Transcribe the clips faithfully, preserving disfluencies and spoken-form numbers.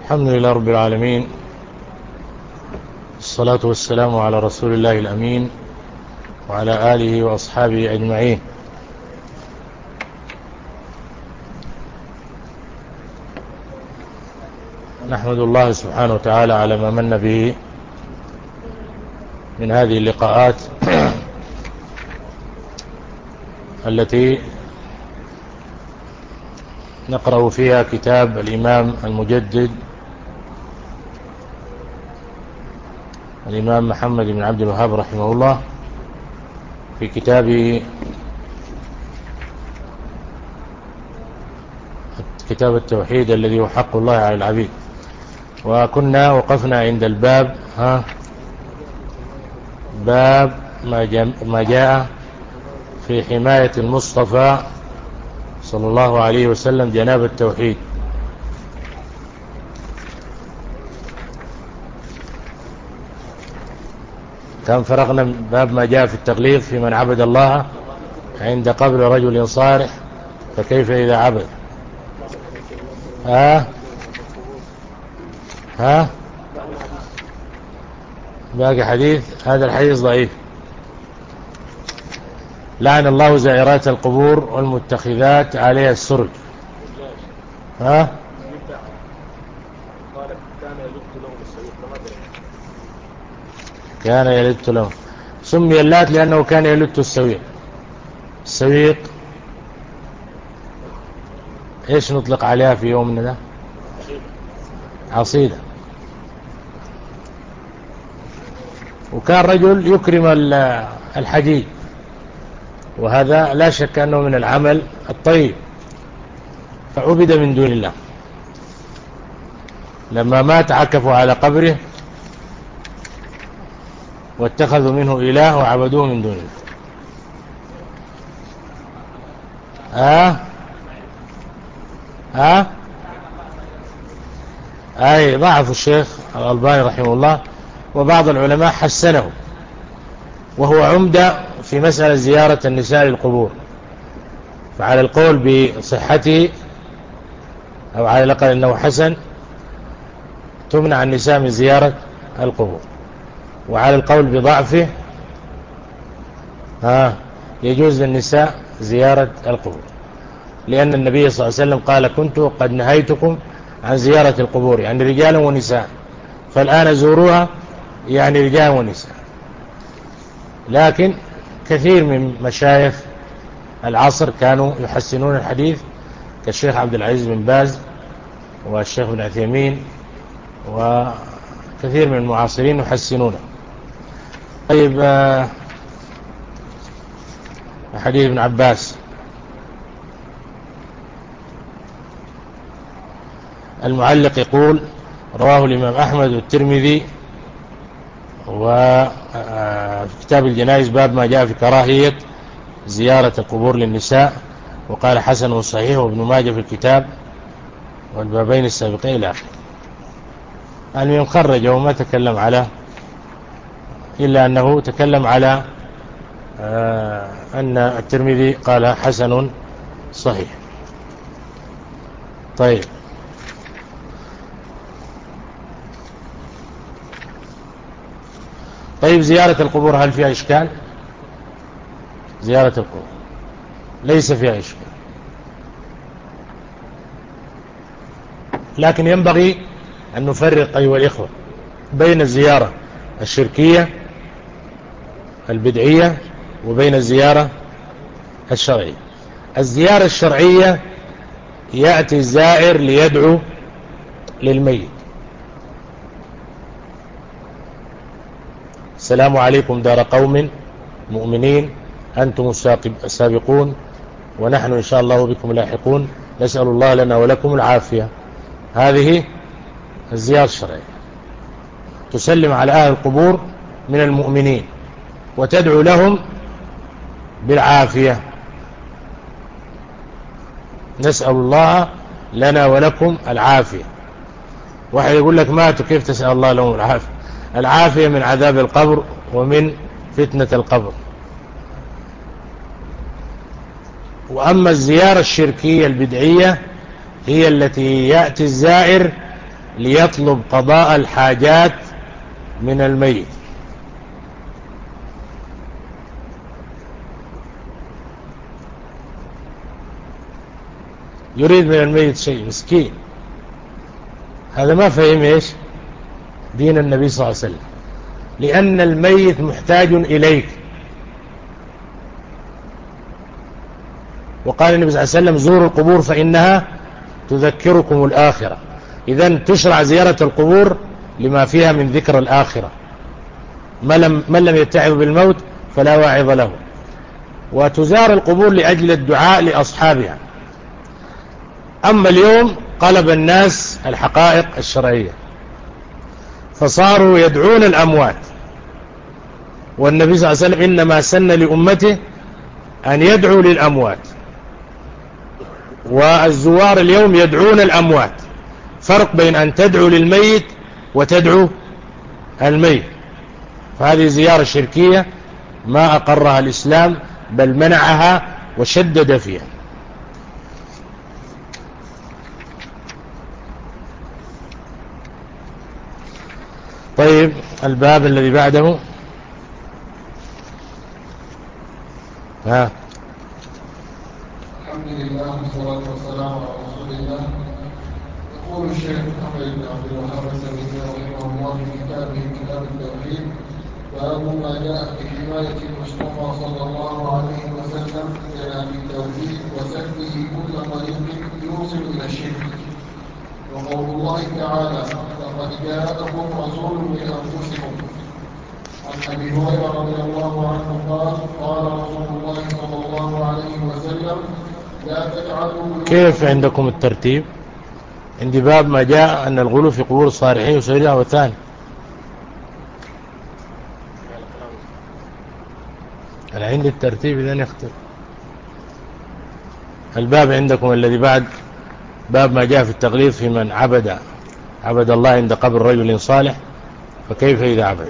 الحمد لله رب العالمين، الصلاة والسلام على رسول الله الأمين وعلى آله وأصحابه أجمعين. نحمد الله سبحانه وتعالى على ما من به من هذه اللقاءات التي نقرأ فيها كتاب الإمام المجدد الإمام محمد بن عبد الوهاب رحمه الله في كتابه كتاب التوحيد الذي هو حق الله على العبيد. وكنا وقفنا عند الباب ها باب ما جاء في حماية المصطفى صلى الله عليه وسلم جناب التوحيد. كان فرغنا باب ما جاء في التغليظ في من عبد الله عند قبر رجل صالح فكيف إذا عبد. ها ها باقي حديث، هذا الحديث ضعيف. لعن الله زائرات القبور والمتخذات عليها السرج. ها كان يلت له، سمي اللات لأنه كان يلت السويق. السويق ايش نطلق عليها في يومنا ده؟ عصيدة. وكان رجل يكرم الحجيج، وهذا لا شك أنه من العمل الطيب، فعبد من دون الله. لما مات عكفوا على قبره واتخذوا منه إله وعبدوه من دون الله. ها ها أي ضعف الشيخ الألباني رحمه الله، وبعض العلماء حسنه، وهو عمدة في مسألة زيارة النساء للقبور. فعلى القول بصحته أو على الأقل أنه حسن تمنع النساء من زيارة القبور، وعلى القول بضعفه ها يجوز للنساء زيارة القبور، لأن النبي صلى الله عليه وسلم قال: كنت قد نهيتكم عن زيارة القبور، يعني رجالا ونساء، فالآن زوروها، يعني رجال ونساء. لكن كثير من مشايخ العصر كانوا يحسنون الحديث، كالشيخ عبد العزيز بن باز والشيخ ابن عثيمين وكثير من المعاصرين يحسنونه. طيب، حديث ابن عباس. المعلق يقول: رواه الإمام أحمد والترمذي وفي كتاب الجنائز باب ما جاء في كراهية زيارة القبور للنساء، وقال حسن وصحيح، وابن ماجه في الكتاب والبابين السابقين إلى آخره. المهم خرجه وما تكلم على، إلا أنه تكلم على آه أن الترمذي قال حسن صحيح. طيب، طيب زيارة القبور هل فيها إشكال؟ زيارة القبور ليس فيها إشكال، لكن ينبغي أن نفرق أيها الإخوة بين الزيارة الشركية البدعية وبين الزيارة الشرعية. الزيارة الشرعية يأتي الزائر ليدعو للميت: السلام عليكم دار قوم مؤمنين أنتم السابقون ونحن إن شاء الله بكم لاحقون، نسأل الله لنا ولكم العافية. هذه الزيارة الشرعية، تسلم على أهل القبور من المؤمنين وتدعو لهم بالعافية، نسأل الله لنا ولكم العافية. واحد يقول لك: ماتوا كيف تسأل الله لهم العافية؟ العافية من عذاب القبر ومن فتنة القبر. وأما الزيارة الشركية البدعية هي التي يأتي الزائر ليطلب قضاء الحاجات من الميت. يريد من الميت شيء، مسكين، هذا ما فهم إيش دين النبي صلى الله عليه وسلم، لأن الميت محتاج إليك. وقال النبي صلى الله عليه وسلم: زوروا القبور فإنها تذكركم الآخرة. إذن تشرع زيارة القبور لما فيها من ذكر الآخرة. من لم, من لم يتعظ بالموت فلا واعظ له. وتزار القبور لأجل الدعاء لأصحابها. أما اليوم قلب الناس الحقائق الشرعية، فصاروا يدعون الأموات، والنبي صلى الله عليه وسلم إنما سن لأمته أن يدعوا للأموات، والزوار اليوم يدعون الأموات. فرق بين أن تدعو للميت وتدعو الميت، فهذه زيارة شركية ما أقرها الإسلام، بل منعها وشدد فيها. طيب، الباب الذي بعده. ها الحمد لله والصلاة والسلام على رسول الله. يقول الشيخ محمد بن عبد الوهاب السلمي رحمه الله في كتابه كتاب التوحيد: باب ما جاء في حماية المصطفى صلى الله عليه وسلم جناب التوحيد وسده كل طريق يوصل إلى الشرك. وقول الله تعالى: لقد جاءكم رسول من أنفسكم. عن أبي هريرة رضي الله عنه قال: قال رسول الله صلى الله عليه وسلم: لا تجعلوا. كيف عندكم الترتيب؟ عندي باب ما جاء أن الغلو في قبور الصالحين وسيرها، وثاني أنا عندي الترتيب إذن يختلف. الباب عندكم الذي بعد باب ما جاء في التغليظ في من عبد عبد الله عند قبر رجل صالح، فكيف إذا عبد؟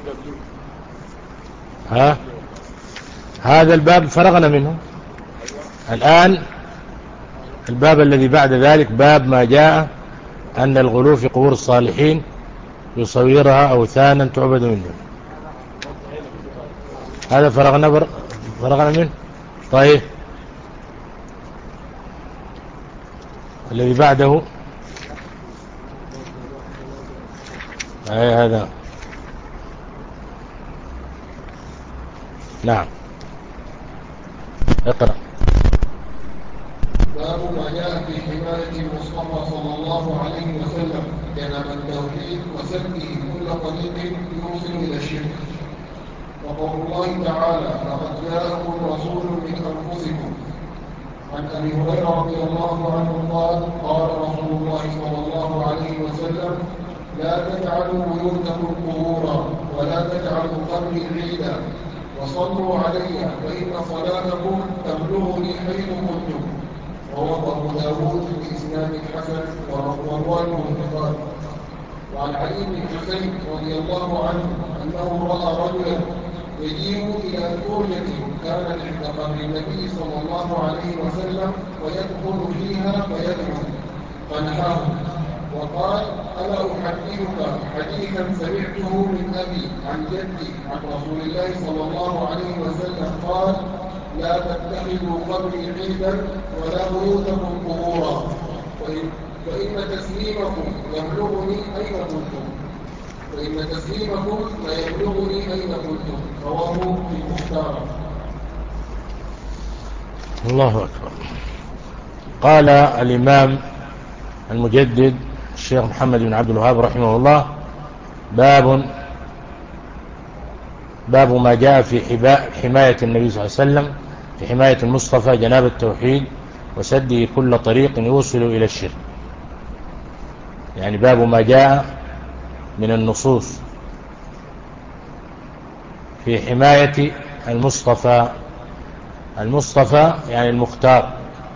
ها هذا الباب فرغنا منه. الآن الباب الذي بعد ذلك باب ما جاء أن الغلو في قبور الصالحين يصورها أوثانا تعبد منه. هذا فرغنا بر... فرغنا منه. طيب، الذي بعده أي هذا. نعم، اقرأ. باب ما جاء في حماية المصطفى صلى الله عليه وسلم جناب التوحيد وسده كل طريق يوصل إلى الشرك. وقول الله تعالى: لقد جاءكم رسول من أنفسكم. عن أبي هريرة رضي الله عنه قال: قال رسول الله صلى الله عليه وسلم: لا تجعلوا بيوتكم قبورا ولا تجعلوا قبري عيدا وصلوا علي فإن صلاتكم تبلغني حيث كنتم. رواه أبو داود بإسناد حسن وروايه ثقات. وعن علي بن حسين رضي الله عنه أنه رأى رجلا يجيء إلى قرية كانت عند قبر النبي صلى الله عليه وسلم ويدخل فيها فيدعو، فنهاه وقال: ألا أحدثك حديثا سمعته من أبي عن جدي عن رسول الله صلى الله عليه وسلم قال: لا تتخذوا قبري عيدا ولا بيوتكم قبورا، فإن, فإن تسليمكم يبلغني أين كنتم فإن تسليمكم ليبلغني أين كنتم. رواه في المختار. الله أكبر. قال الإمام المجدد الشيخ محمد بن عبد الوهاب رحمه الله: باب باب ما جاء في حماية النبي صلى الله عليه وسلم، في حماية المصطفى جناب التوحيد وسده كل طريق يوصل إلى الشرك. يعني باب ما جاء من النصوص في حماية المصطفى. المصطفى يعني المختار،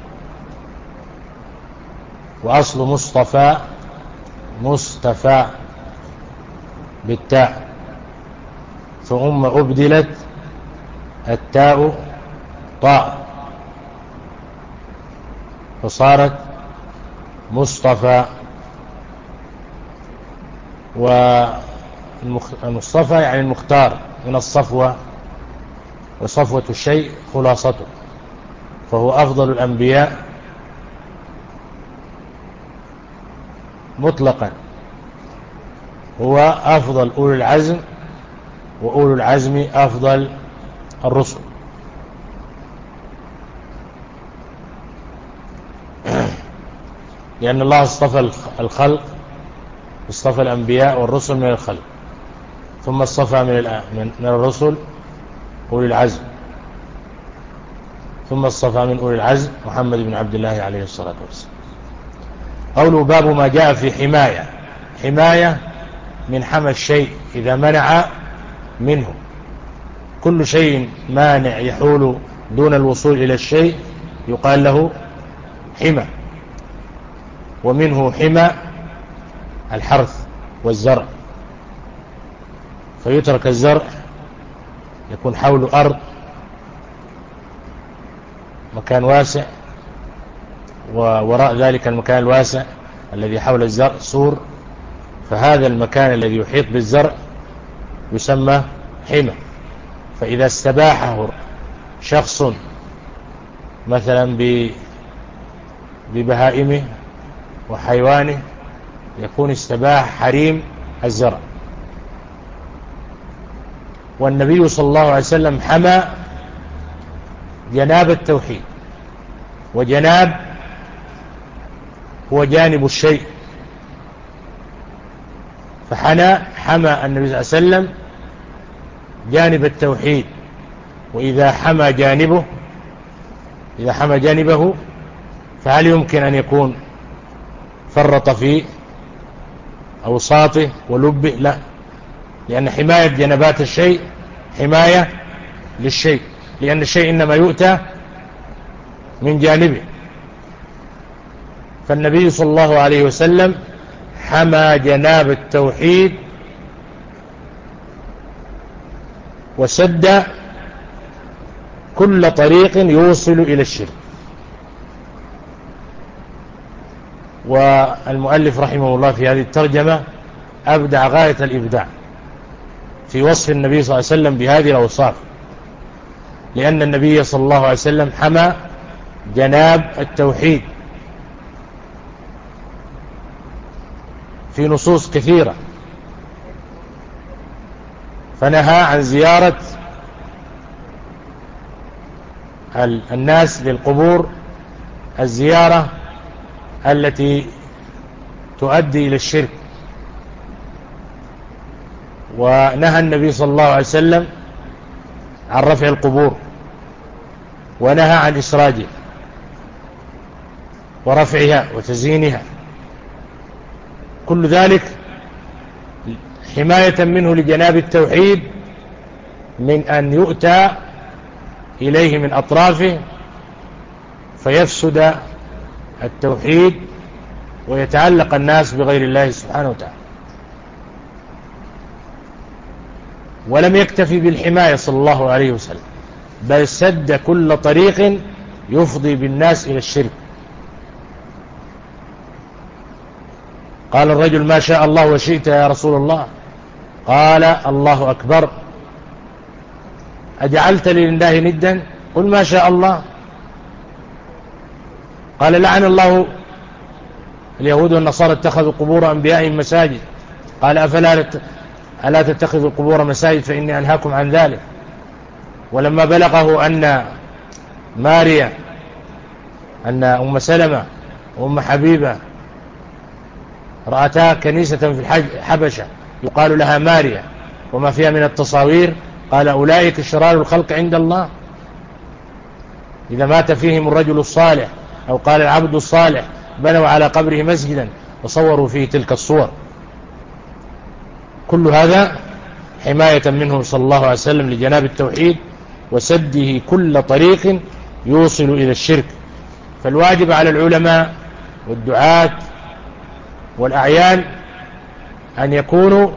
وأصل مصطفى مصطفى بالتاء، ثم أبدلت التاء طاء فصارت مصطفى. والمصطفى يعني المختار من الصفوة، وصفوة الشيء خلاصته، فهو أفضل الأنبياء مطلقا، هو أفضل أولي العزم، وأولو العزم أفضل الرسل. لأن الله اصطفى الخلق، اصطفى الأنبياء والرسل من الخلق، ثم اصطفى من من الرسل أولي العزم، ثم اصطفى من أولي العزم محمد بن عبد الله عليه الصلاة والسلام. قوله باب ما جاء في حماية. حماية من حمى الشيء إذا منع منه، كل شيء مانع يحول دون الوصول إلى الشيء يقال له حمى. ومنه حمى الحرث والزرع، فيترك الزرع يكون حوله أرض، مكان واسع، ووراء ذلك المكان الواسع الذي حول الزرع سور، فهذا المكان الذي يحيط بالزرع يسمى حمى. فإذا استباحه شخص مثلا ببهائمه وحيوانه يكون استباح حريم الزرع. والنبي صلى الله عليه وسلم حمى جناب التوحيد، وجناب هو جانب الشيء، فحنى حمى النبي صلى الله عليه وسلم جانب التوحيد. وإذا حمى جانبه إذا حمى جانبه فهل يمكن أن يكون فرط في أوساطه ولبه؟ لا، لأن حماية جنبات الشيء حماية للشيء، لأن الشيء إنما يؤتى من جانبه. فالنبي صلى الله عليه وسلم حمى جناب التوحيد وسد كل طريق يوصل إلى الشرك. والمؤلف رحمه الله في هذه الترجمة أبدع غاية الإبداع في وصف النبي صلى الله عليه وسلم بهذه الأوصاف، لأن النبي صلى الله عليه وسلم حمى جناب التوحيد في نصوص كثيرة، فنهى عن زيارة الناس للقبور الزيارة التي تؤدي إلى الشرك. ونهى النبي صلى الله عليه وسلم عن رفع القبور، ونهى عن إسراجها ورفعها وتزيينها، كل ذلك حماية منه لجناب التوحيد من أن يؤتى إليه من أطرافه فيفسد التوحيد ويتعلق الناس بغير الله سبحانه وتعالى. ولم يكتفي بالحماية صلى الله عليه وسلم، بل سد كل طريق يفضي بالناس إلى الشرك. قال الرجل ما شاء الله وشئت يا رسول الله، قال الله أكبر، أجعلت لله ندا؟ قل ما شاء الله. قال لعن الله اليهود والنصارى اتخذوا قبور أنبيائهم مساجد. قال أفلا ألا تتخذوا القبور مساجد فإني أنهاكم عن ذلك. ولما بلغه أن ماريا أن أم سلمة وأم حبيبة رأتا كنيسة في الحبشة يقال لها ماريا وما فيها من التصاوير، قال أولئك شرار الخلق عند الله، إذا مات فيهم الرجل الصالح أو قال العبد الصالح بنوا على قبره مسجدا وصوروا فيه تلك الصور. كل هذا حماية منه صلى الله عليه وسلم لجناب التوحيد وسده كل طريق يوصل إلى الشرك. فالواجب على العلماء والدعاة والأعيان أن يكونوا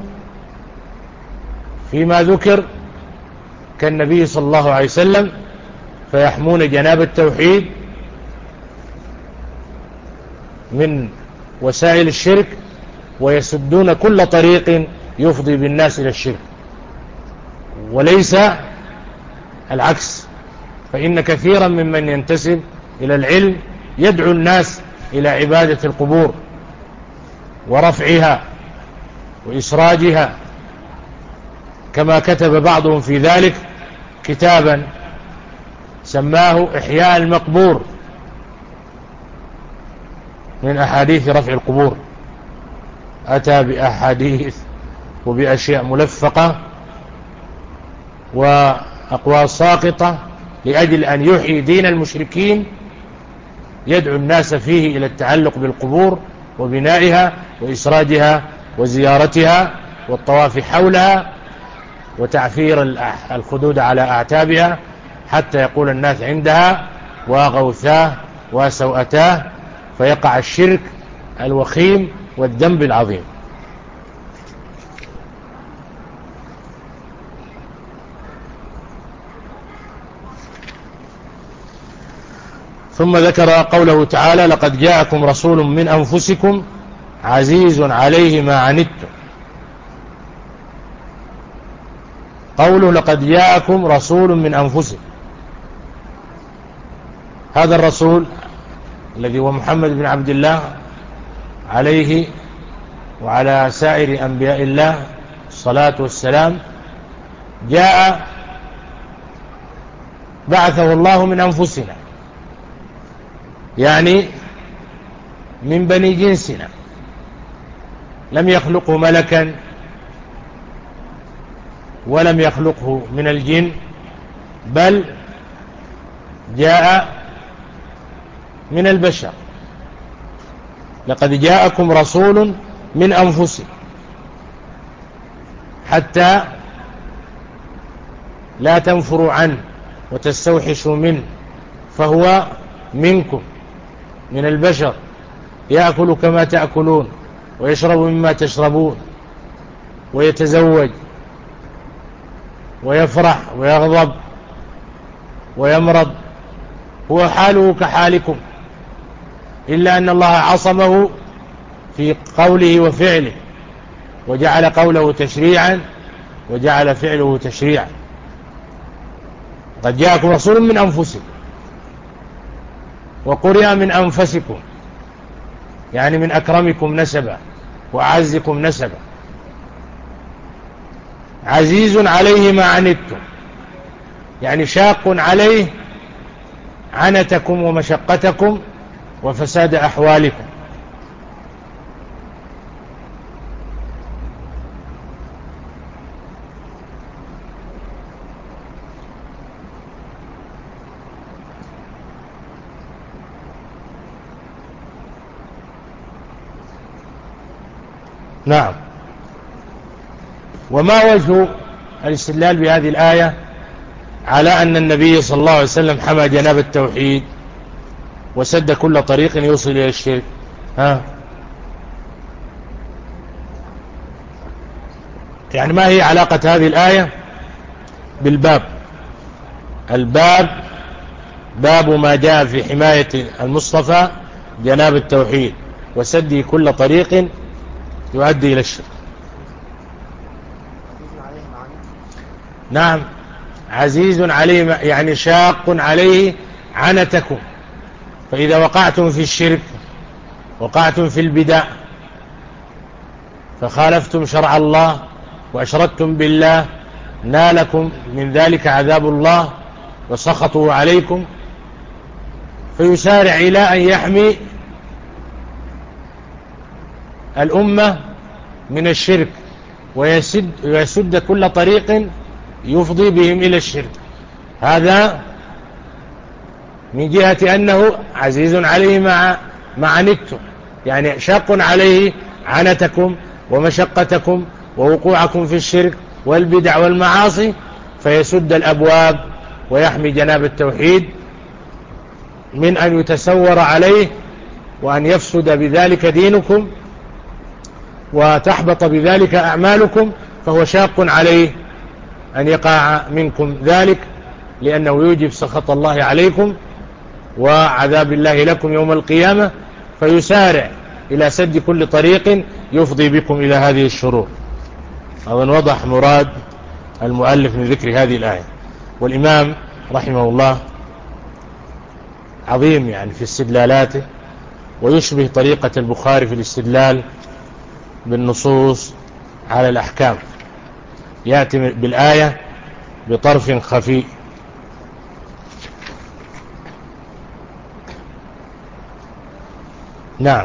فيما ذكر كالنبي صلى الله عليه وسلم، فيحمون جناب التوحيد من وسائل الشرك ويسدون كل طريق يفضي بالناس إلى الشرك، وليس العكس. فإن كثيرا ممن ينتسب إلى العلم يدعو الناس إلى عبادة القبور ورفعها وإسراجها، كما كتب بعضهم في ذلك كتابا سماه إحياء المقبور من أحاديث رفع القبور. أتى بأحاديث وبأشياء ملفقة وأقوال ساقطة لأجل أن يحيي دين المشركين، يدعو الناس فيه إلى التعلق بالقبور وبنائها وإسراجها وزيارتها والطواف حولها وتعفير الخدود على أعتابها، حتى يقول الناس عندها وغوثاه وسوأتاه، فيقع الشرك الوخيم والذنب العظيم. ثم ذكر قوله تعالى: لقد جاءكم رسول من أنفسكم عزيز عليه ما عنتم. قوله لقد جاءكم رسول من أنفسكم، هذا الرسول الذي هو محمد بن عبد الله عليه وعلى سائر أنبياء الله الصلاة والسلام، جاء بعثه الله من أنفسنا، يعني من بني جنسنا، لم يخلقه ملكا ولم يخلقه من الجن، بل جاء من البشر. لقد جاءكم رسول من أنفسكم، حتى لا تنفروا عنه وتستوحشوا منه، فهو منكم من البشر، يأكل كما تأكلون ويشرب مما تشربون ويتزوج ويفرح ويغضب ويمرض، هو حاله كحالكم، إلا أن الله عصمه في قوله وفعله، وجعل قوله تشريعا وجعل فعله تشريعا. قد جاءكم رسول من أنفسكم، وقرئ من أنفسكم، يعني من أكرمكم نسبا وأعزكم نسبا. عزيز عليه ما عنتم، يعني شاق عليه عنتكم ومشقتكم وفساد أحوالكم. نعم. وما وجه الاستدلال بهذه الآية على أن النبي صلى الله عليه وسلم حمى جناب التوحيد وسد كل طريق يوصل إلى الشرك؟ ها؟ يعني ما هي علاقة هذه الآية بالباب؟ الباب باب ما جاء في حماية المصطفى جناب التوحيد وسد كل طريق يؤدي إلى الشرك. نعم، عزيز عليه يعني شاق عليه عنتكم، فإذا وقعتم في الشرك وقعتم في البدع فخالفتم شرع الله وأشركتم بالله، نالكم من ذلك عذاب الله وسخطوا عليكم، فيسارع إلى أن يحمي الأمة من الشرك ويسد, ويسد كل طريق يفضي بهم إلى الشرك. هذا من جهة أنه عزيز عليه مع ما عنتم، يعني شاق عليه عنتكم ومشقتكم ووقوعكم في الشرك والبدع والمعاصي، فيسد الأبواب ويحمي جناب التوحيد من أن يتسور عليه وأن يفسد بذلك دينكم وتحبط بذلك أعمالكم، فهو شاق عليه أن يقع منكم ذلك، لأنه يوجب سخط الله عليكم وعذاب الله لكم يوم القيامة، فيسارع إلى سد كل طريق يفضي بكم إلى هذه الشرور. أظن وضح مراد المؤلف من ذكر هذه الآية. والإمام رحمه الله عظيم يعني في استدلالاته، ويشبه طريقة البخاري في الاستدلال بالنصوص على الأحكام، يأتي بالآية بطرف خفي. نعم.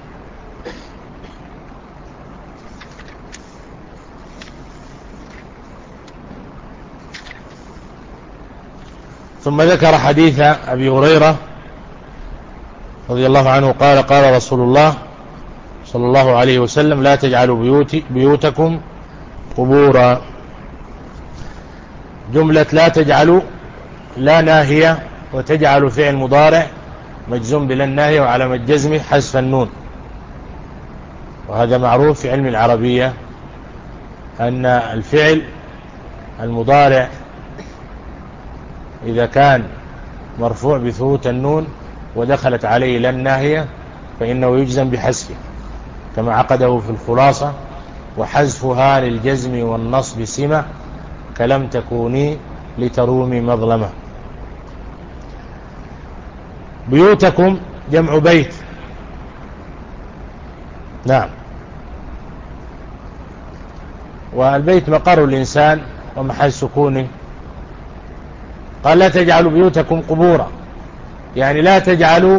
ثم ذكر حديث أبي هريرة رضي الله عنه قال قال رسول الله صلى الله عليه وسلم: لا تجعلوا بيوت بيوتكم قبورا. جملة لا تجعلوا لا ناهية، وتجعل فعل مضارع مجزوم بلا الناهية، وعلامة جزمه حذف النون. وهذا معروف في علم العربية أن الفعل المضارع إذا كان مرفوع بثبوت النون ودخلت عليه لا الناهية فإنه يجزم بحذفه، كما عقده في الخلاصة: وحذفها للجزم والنصب سمة كلم تكوني لترومي مظلمة. بيوتكم جمع بيت. نعم. والبيت مقر الإنسان ومحل سكونه. قال: لا تجعلوا بيوتكم قبورا، يعني لا تجعلوا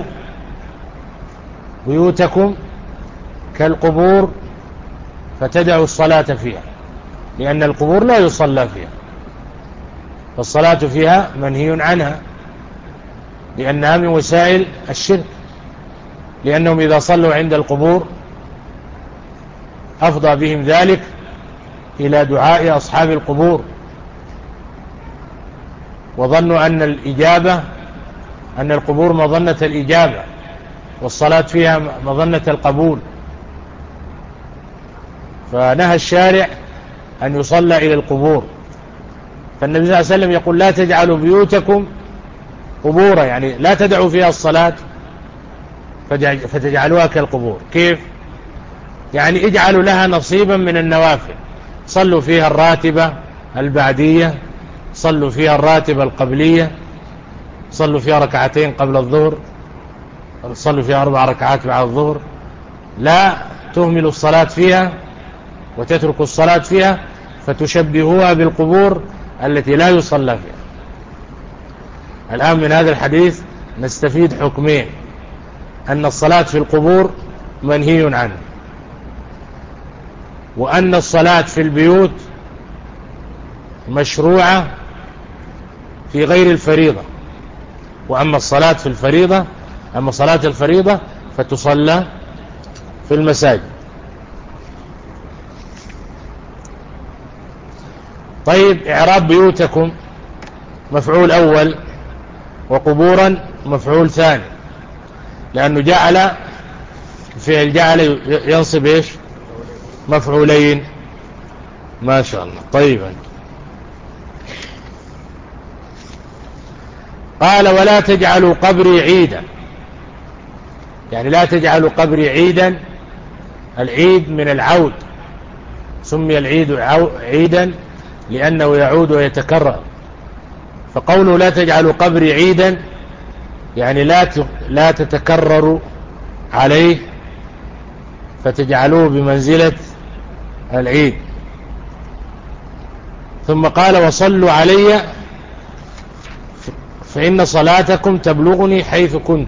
بيوتكم كالقبور فتدعوا الصلاة فيها، لأن القبور لا يصلى فيها، فالصلاة فيها منهي عنها، لأنها من وسائل الشرك، لأنهم إذا صلوا عند القبور أفضى بهم ذلك إلى دعاء أصحاب القبور، وظنوا أن الإجابة أن القبور مظنة الإجابة، والصلاة فيها مظنة القبول، فنهى الشارع أن يصلى إلى القبور. فالنبي صلى الله عليه وسلم يقول: لا تجعلوا بيوتكم قبورا، يعني لا تدعوا فيها الصلاة فتجعلوها كالقبور. كيف؟ يعني اجعلوا لها نصيبا من النوافل، صلوا فيها الراتبة البعدية، صلوا فيها الراتبة القبلية، صلوا فيها ركعتين قبل الظهر، صلوا فيها أربع ركعات بعد الظهر. لا تهملوا الصلاة فيها وتتركوا الصلاة فيها فتشبهوها بالقبور التي لا يصلى فيها. الآن من هذا الحديث نستفيد حكمين: أن الصلاة في القبور منهي عنه، وأن الصلاة في البيوت مشروعة في غير الفريضة. وأما الصلاة في الفريضة أما صلاة الفريضة فتصلى في المساجد. طيب، إعراب بيوتكم مفعول أول، وقبورا مفعول ثاني، لأنه جعل فعل جعل ينصب إيش؟ مفعولين. ما شاء الله. طيبا. قال: ولا تجعلوا قبري عيدا، يعني لا تجعلوا قبري عيدا. العيد من العود، سمي العيد عيدا لأنه يعود ويتكرر. فقوله لا تجعلوا قبري عيدا يعني لا لا تتكرروا عليه فتجعلوه بمنزلة العيد. ثم قال: وصلوا علي فإن صلاتكم تبلغني حيث كنت.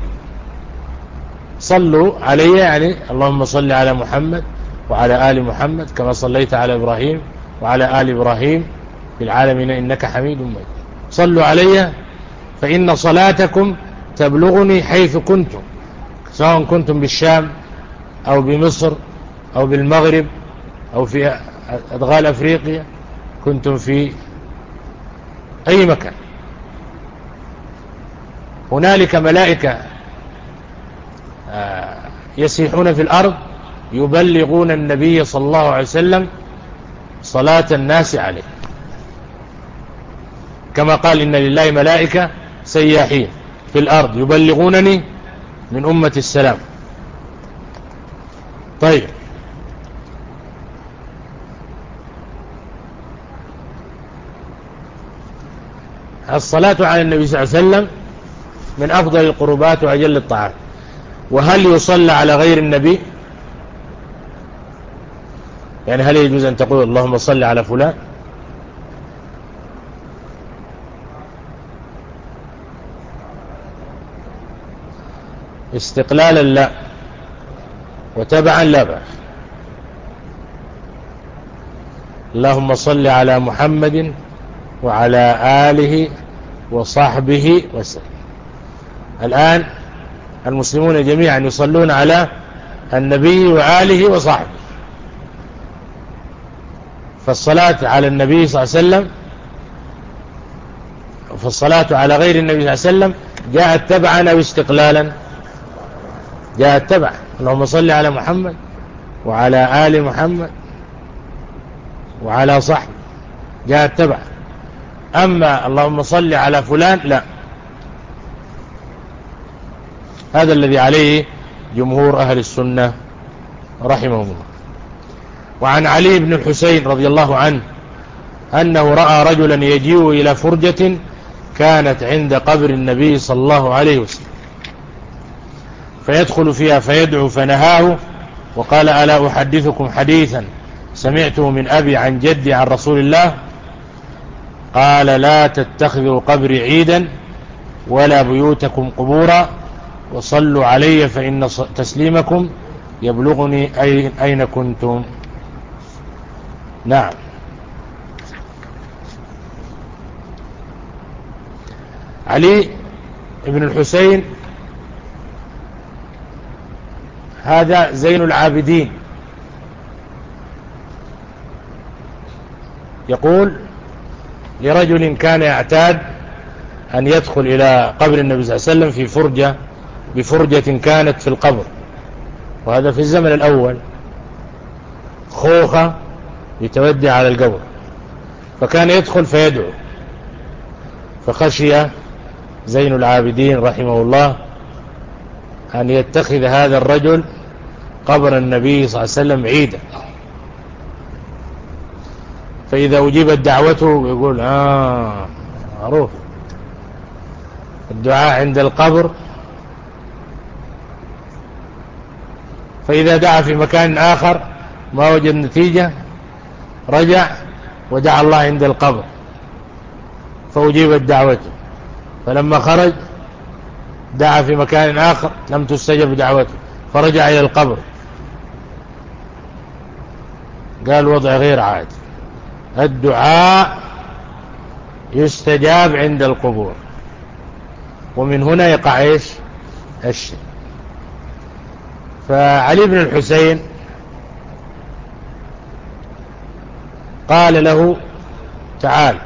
صلوا علي يعني اللهم صل على محمد وعلى آل محمد كما صليت على إبراهيم وعلى آل إبراهيم في العالمين إنك حميد مجيد. صلوا علي فإن صلاتكم تبلغني حيث كنتم، سواء كنتم بالشام أو بمصر أو بالمغرب أو في أدغال أفريقيا، كنتم في أي مكان. هنالك ملائكة يسيحون في الأرض يبلغون النبي صلى الله عليه وسلم صلاة الناس عليه، كما قال: إن لله ملائكة سياحين في الأرض يبلغونني من أمة السلام. طيب، الصلاة على النبي صلى الله عليه وسلم من أفضل القربات وأجل الطاعات. وهل يصلى على غير النبي؟ يعني هل يجوز أن تقول اللهم صل على فلان؟ استقلالا لا، وتبعا لا بأس. اللهم صل على محمد وعلى آله وصحبه وسلم. الآن المسلمون جميعا يصلون على النبي وآله وصحبه، فالصلاة على النبي صلى الله عليه وسلم فالصلاة على غير النبي صلى الله عليه وسلم جاءت تبعا أو استقلالا؟ جاءت تبعا. اللهم صل على محمد وعلى آل محمد وعلى صحبه جاءت تبعا. أما اللهم صل على فلان لا، هذا الذي عليه جمهور أهل السنة رحمهم الله. وعن علي بن الحسين رضي الله عنه أنه رأى رجلا يجيء إلى فرجة كانت عند قبر النبي صلى الله عليه وسلم فيدخل فيها فيدعو، فنهاه وقال: ألا أحدثكم حديثا سمعته من أبي عن جدي عن رسول الله؟ قال: لا تتخذوا قبري عيدا ولا بيوتكم قبورا وصلوا علي فإن تسليمكم يبلغني أين كنتم. نعم. علي بن الحسين هذا زين العابدين، يقول لرجل كان يعتاد أن يدخل إلى قبر النبي صلى الله عليه وسلم في فرجة بفرجة كانت في القبر، وهذا في الزمن الأول، خوخة يتودع على القبر، فكان يدخل فيدعو، فخشي زين العابدين رحمه الله أن يتخذ هذا الرجل قبر النبي صلى الله عليه وسلم عيدا، فإذا أجيبت دعوته يقول آه معروف الدعاء عند القبر، فإذا دعا في مكان آخر ما وجد نتيجة رجع ودعا الله عند القبر فأجيبت دعوته، فلما خرج دعا في مكان آخر لم تستجب دعوته فرجع إلى القبر، قال وضع غير عادي، الدعاء يستجاب عند القبور، ومن هنا يقع ايش الشرك. فعلي بن الحسين قال له: تعال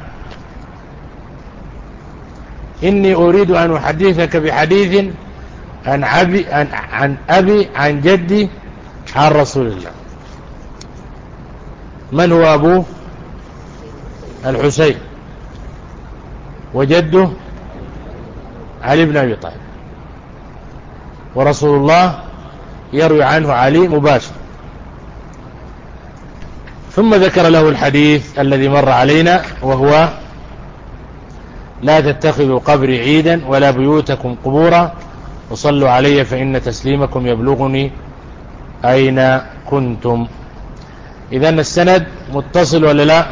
إني أريد أن أحدثك بحديث عن أبي عن, عن أبي عن جدي عن رسول الله. من هو أبوه؟ الحسين، وجده علي بن أبي طالب، ورسول الله يروي عنه علي مباشر. ثم ذكر له الحديث الذي مر علينا، وهو: لا تتخذوا قبري عيدا ولا بيوتكم قبورا وصلوا علي فإن تسليمكم يبلغني أين كنتم. إذن السند متصل ولا لا؟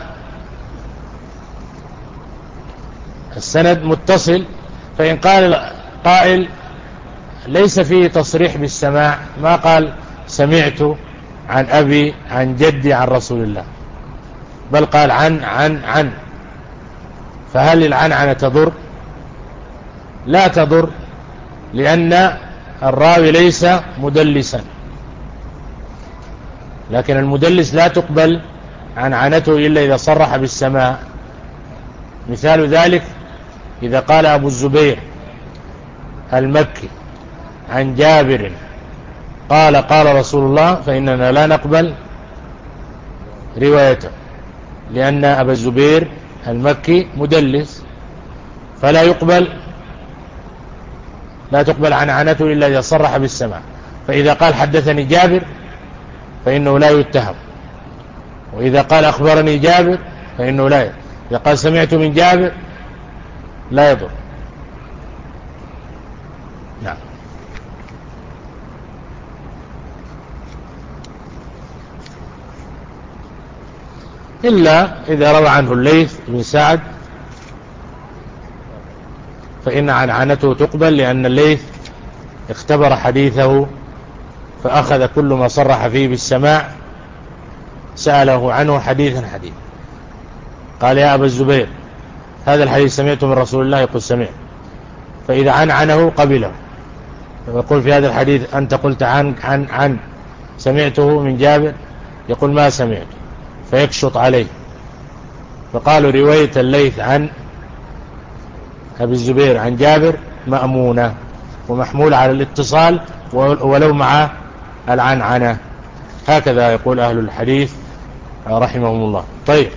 السند متصل. فإن قال قائل ليس فيه تصريح بالسماع، ما قال سمعت عن أبي عن جدي عن رسول الله، بل قال عن عن عن فهل العنعنة تضر؟ لا تضر، لأن الراوي ليس مدلسا، لكن المدلس لا تقبل عنعنته إلا إذا صرح بالسماع. مثال ذلك إذا قال أبو الزبير المكي عن جابر قال قال رسول الله، فإننا لا نقبل روايته، لأن أبا الزبير المكي مدلس، فلا يقبل لا تقبل عنعنته إلا إذا صرح بالسماع. فإذا قال حدثني جابر فإنه لا يتهم، وإذا قال أخبرني جابر فإنه لا يتهم. إذا قال سمعت من جابر لا يضر. نعم. إلا إذا روى عنه الليث بن سعد فإن عنعنته تقبل، لأن الليث اختبر حديثه فأخذ كل ما صرح فيه بالسماع سأله عنه حديثا حديثا، قال يا أبا الزبير هذا الحديث سمعته من رسول الله؟ يقول سمعت. فإذا عنعنه قبله، فيقول في هذا الحديث أنت قلت عن عن عن سمعته من جابر؟ يقول ما سمعت، فيكشط عليه. فقالوا رواية الليث عن أبي الزبير عن جابر مأمونة ومحمول على الاتصال ولو مع العنعنة. هكذا يقول أهل الحديث رحمهم الله. طيب،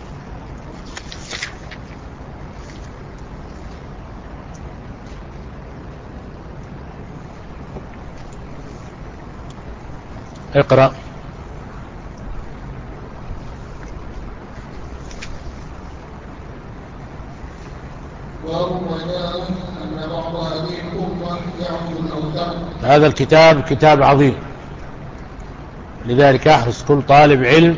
اقرأ. أن بعض هذه الأمة يعبد الأوثان. هذا الكتاب كتاب عظيم، لذلك أحرص كل طالب علم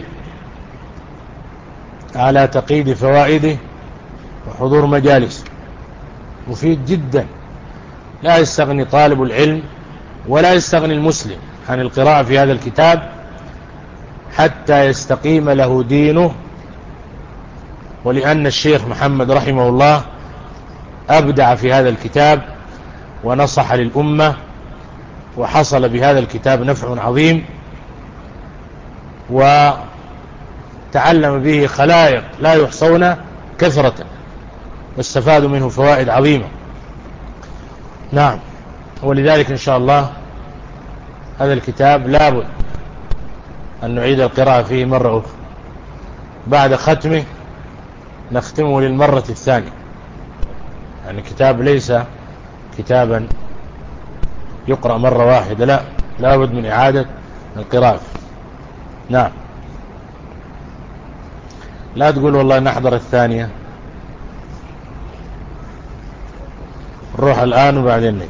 على تقييد فوائده وحضور مجالس، مفيد جدا. لا يستغني طالب العلم ولا يستغني المسلم عن القراءة في هذا الكتاب حتى يستقيم له دينه. ولأن الشيخ محمد رحمه الله أبدع في هذا الكتاب ونصح للأمة، وحصل بهذا الكتاب نفع عظيم، وتعلم به خلائق لا يحصون كثرة، واستفادوا منه فوائد عظيمة. نعم. ولذلك إن شاء الله هذا الكتاب لابد أن نعيد القراءة فيه مرة أخرى، بعد ختمه نختمه للمرة الثانية. يعني كتاب ليس كتابا يقرأ مرة واحدة، لا، لابد من إعادة القراءة. نعم. لا تقول والله نحضر الثانية، نروح الآن وبعدين نجي.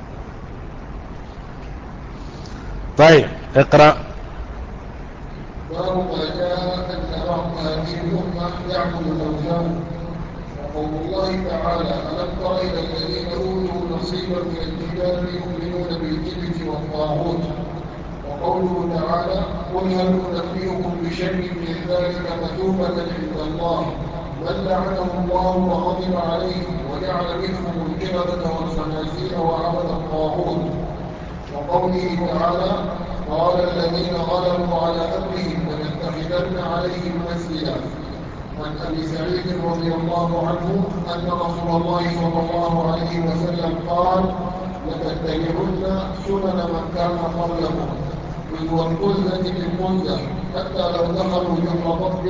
طيب اقرأ. باب ما جاء أن بعض هذه الأمة يعبد الأوثان. وقول الله تعالى ألم تر إلى الذين أوتوا نصيبا من الكتاب يؤمنون بالجبت والطاغوت. وقوله تعالى قل هل ننبئكم بشر من ذلك مثوبة عند الله من لعنه الله وغضب عليه وجعل منهم القردة والخنازير وعبد الطاغوت. وقوله تعالى قال الذين غلبوا على أمرهم لنتخذن عليهم مسجدا. عن أبي سعيد رضي الله عنه أن رسول الله صلى الله عليه وسلم قال لتتبعن سنن من كان قبلكم بدو القزة بالقزة حتى لو دخلوا جحر ضب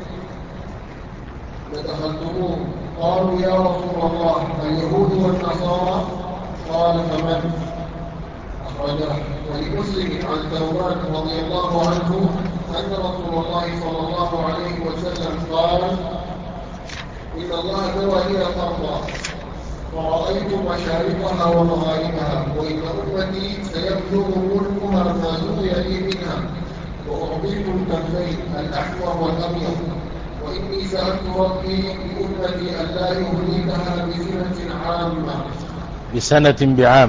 لدخلتموه. قالوا يا رسول الله اليهود والنصارى؟ قال فمن؟ أخرجه. ولمسلم عن ثوبان رضي الله عنه أن رسول الله صلى الله عليه وسلم قال إن الله زوى لي الأرض ورأيت مشارقها ومغاربها وإن أمتي سيبلغ ملكها ما زوي لي منها وأعطيت الكفين الأحمر والأبيض. وإني سألت ربي لأمتي ألا يهلكها بسنة عامة بسنة بعام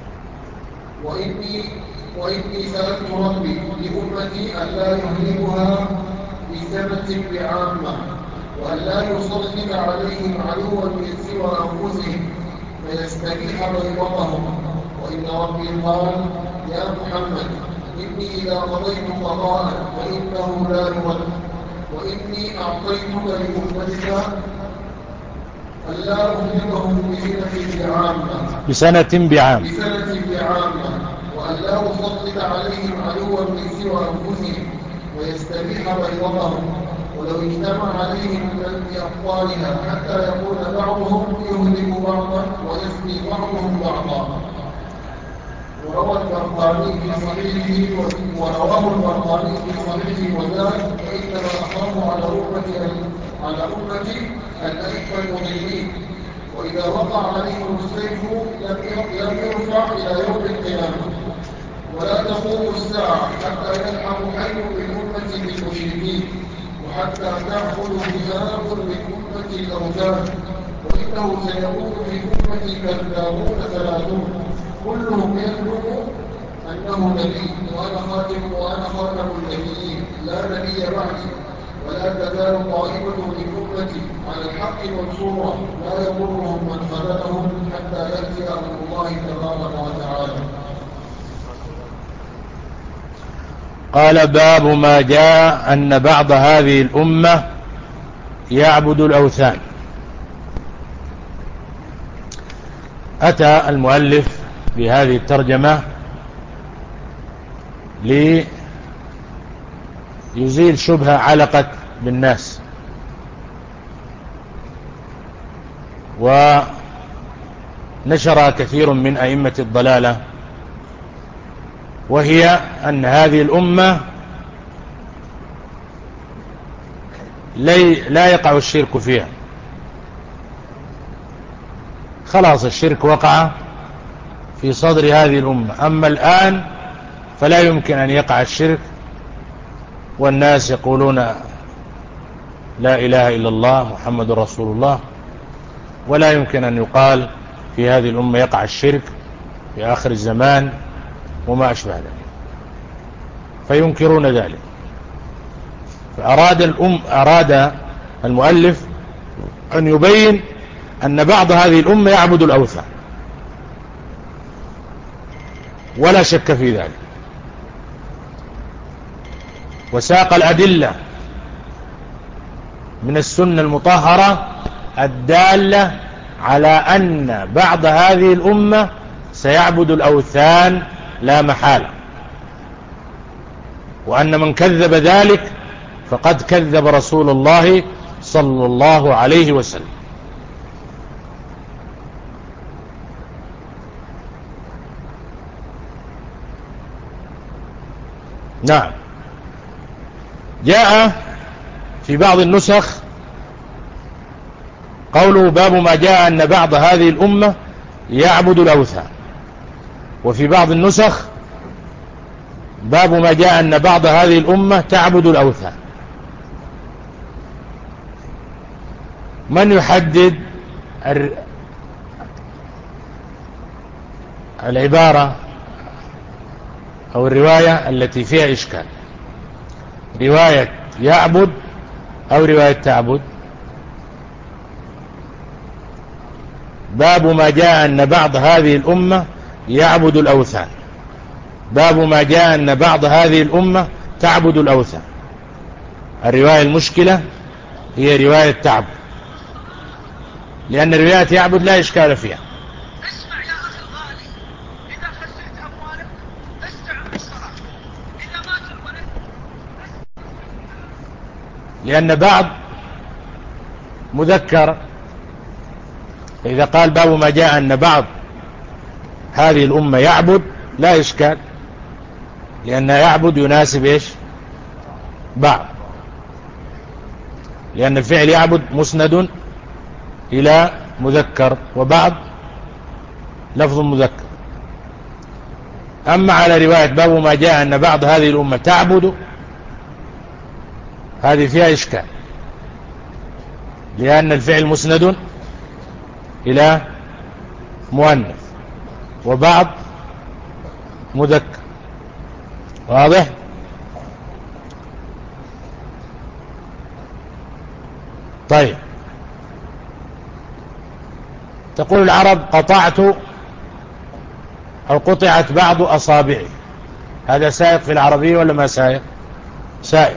وإني وإني سألت ربي لأمتي ألا يهلكها بسنة بعامة وألا يسلط عليهم عدوا من سوى أنفسهم فيستبيح بيضتهم. وإن ربي قال يا محمد إني إذا قضيت قضاء فإنه لا يرد وإني أعطيتك لأمتك ألا أهلكهم بسنة بعامة بسنة بعام بسنة بعامة وألا أسلط عليهم عدوا من سوى أنفسهم ويستبيح بيضتهم ولو اجتمع عليهم من بأبطالها حتى يكون بعضهم يهلك بعضا ويسقي بعضهم بعضا. وروى البرقاني في صحيحه ورواه البرقاني في صحيحه وذلك فإنما أخاف على أمتي على أمتي الأئمة المضلين وإذا وقع عليهم السيف لم يرفع إلى يوم القيامة، ولا تقوم الساعة حتى يلحق حي من أمة بالمشركين، وحتى تعبد ذهاب من أمة الأوثان، وإنه سيكون في أمتي كذابون ثلاثون كلهم يزعم أنه نبي، وأنا خاتم وأنا خاتم النبيين لا نبي بعدي، ولا تزال طائفة من أمتي على الحق منصورة لا يضرهم من خذلهم حتى يأتي أمر الله تبارك وتعالى. قال: باب ما جاء أن بعض هذه الأمة يعبد الأوثان. أتى المؤلف بهذه الترجمة ليزيل شبهة علقت بالناس، ونشرها كثير من أئمة الضلالة، وهي أن هذه الأمة لا يقع الشرك فيها، خلاص الشرك وقع في صدر هذه الأمة، أما الآن فلا يمكن أن يقع الشرك، والناس يقولون لا إله إلا الله محمد رسول الله، ولا يمكن أن يقال في هذه الأمة يقع الشرك في آخر الزمان وما أشبه ذلك، فينكرون ذلك. فأراد الأم أراد المؤلف أن يبين أن بعض هذه الأمة يعبد الأوثان، ولا شك في ذلك، وساق الأدلة من السنة المطهرة الدالة على أن بعض هذه الأمة سيعبد الأوثان لا محالة، وأن من كذب ذلك فقد كذب رسول الله صلى الله عليه وسلم. نعم، جاء في بعض النسخ قوله: باب ما جاء أن بعض هذه الأمة يعبد الأوثان، وفي بعض النسخ باب ما جاء أن بعض هذه الأمة تعبد الأوثان. من يحدد العبارة أو الرواية التي فيها إشكال؟ رواية يعبد أو رواية تعبد؟ باب ما جاء أن بعض هذه الأمة يعبد الأوثان، باب ما جاء أن بعض هذه الأمة تعبد الأوثان. الرواية المشكلة هي رواية تعبد، لأن رواية يعبد لا إشكال فيها. اسمع يا أخي الغالي، إذا خسرت أموالك استعب بالصلاة، إذا مات الولد. لأن بعض مذكر، فإذا قال باب ما جاء أن بعض هذه الأمة يعبد لا إشكال، لأن يعبد يناسب إيش؟ بعض، لأن الفعل يعبد مسند إلى مذكر، وبعض لفظ مذكر. أما على رواية باب ما جاء أن بعض هذه الأمة تعبد، هذه فيها إشكال، لأن الفعل مسند إلى مؤنث، وبعض مذكر. واضح؟ طيب، تقول العرب قطعت أو قطعت بعض أصابعي، هذا سائق في العربية ولا ما سائق؟ سائق.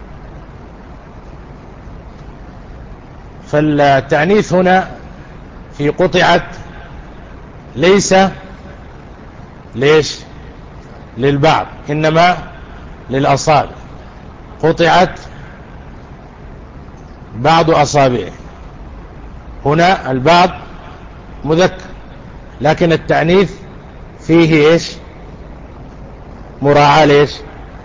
فالتعنيف هنا في قطعت ليس ليش للبعض، إنما للأصابع. قطعت بعض أصابعه، هنا البعض مذكر، لكن التعنيف فيه إيش؟ مراعاة ليش؟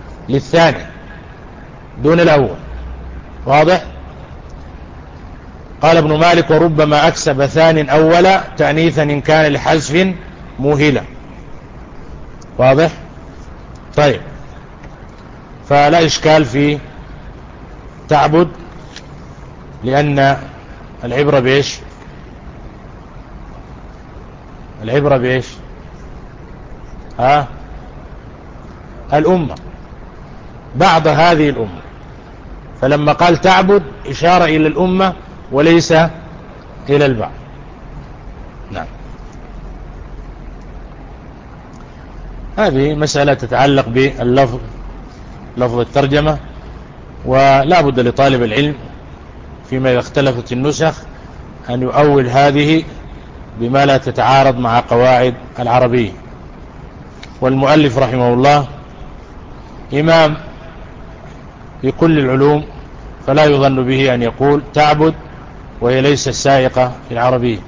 للثاني دون الأول. واضح؟ قال ابن مالك وربما أكسب ثان أول تأنيثا إن كان لحذف موهلة. واضح؟ طيب، فلا إشكال في تعبد، لأن العبرة بإيش؟ العبرة بإيش؟ ها؟ الأمة، بعض هذه الأمة، فلما قال تعبد إشارة إلى الأمة وليس إلى البعض. نعم. هذه مسألة تتعلق باللفظ، لفظ الترجمة، ولا بد لطالب العلم فيما إذا اختلفت النسخ أن يؤول هذه بما لا تتعارض مع قواعد العربية. والمؤلف رحمه الله إمام في كل العلوم، فلا يظن به أن يقول تعبد وهي ليست سائقة في العربية.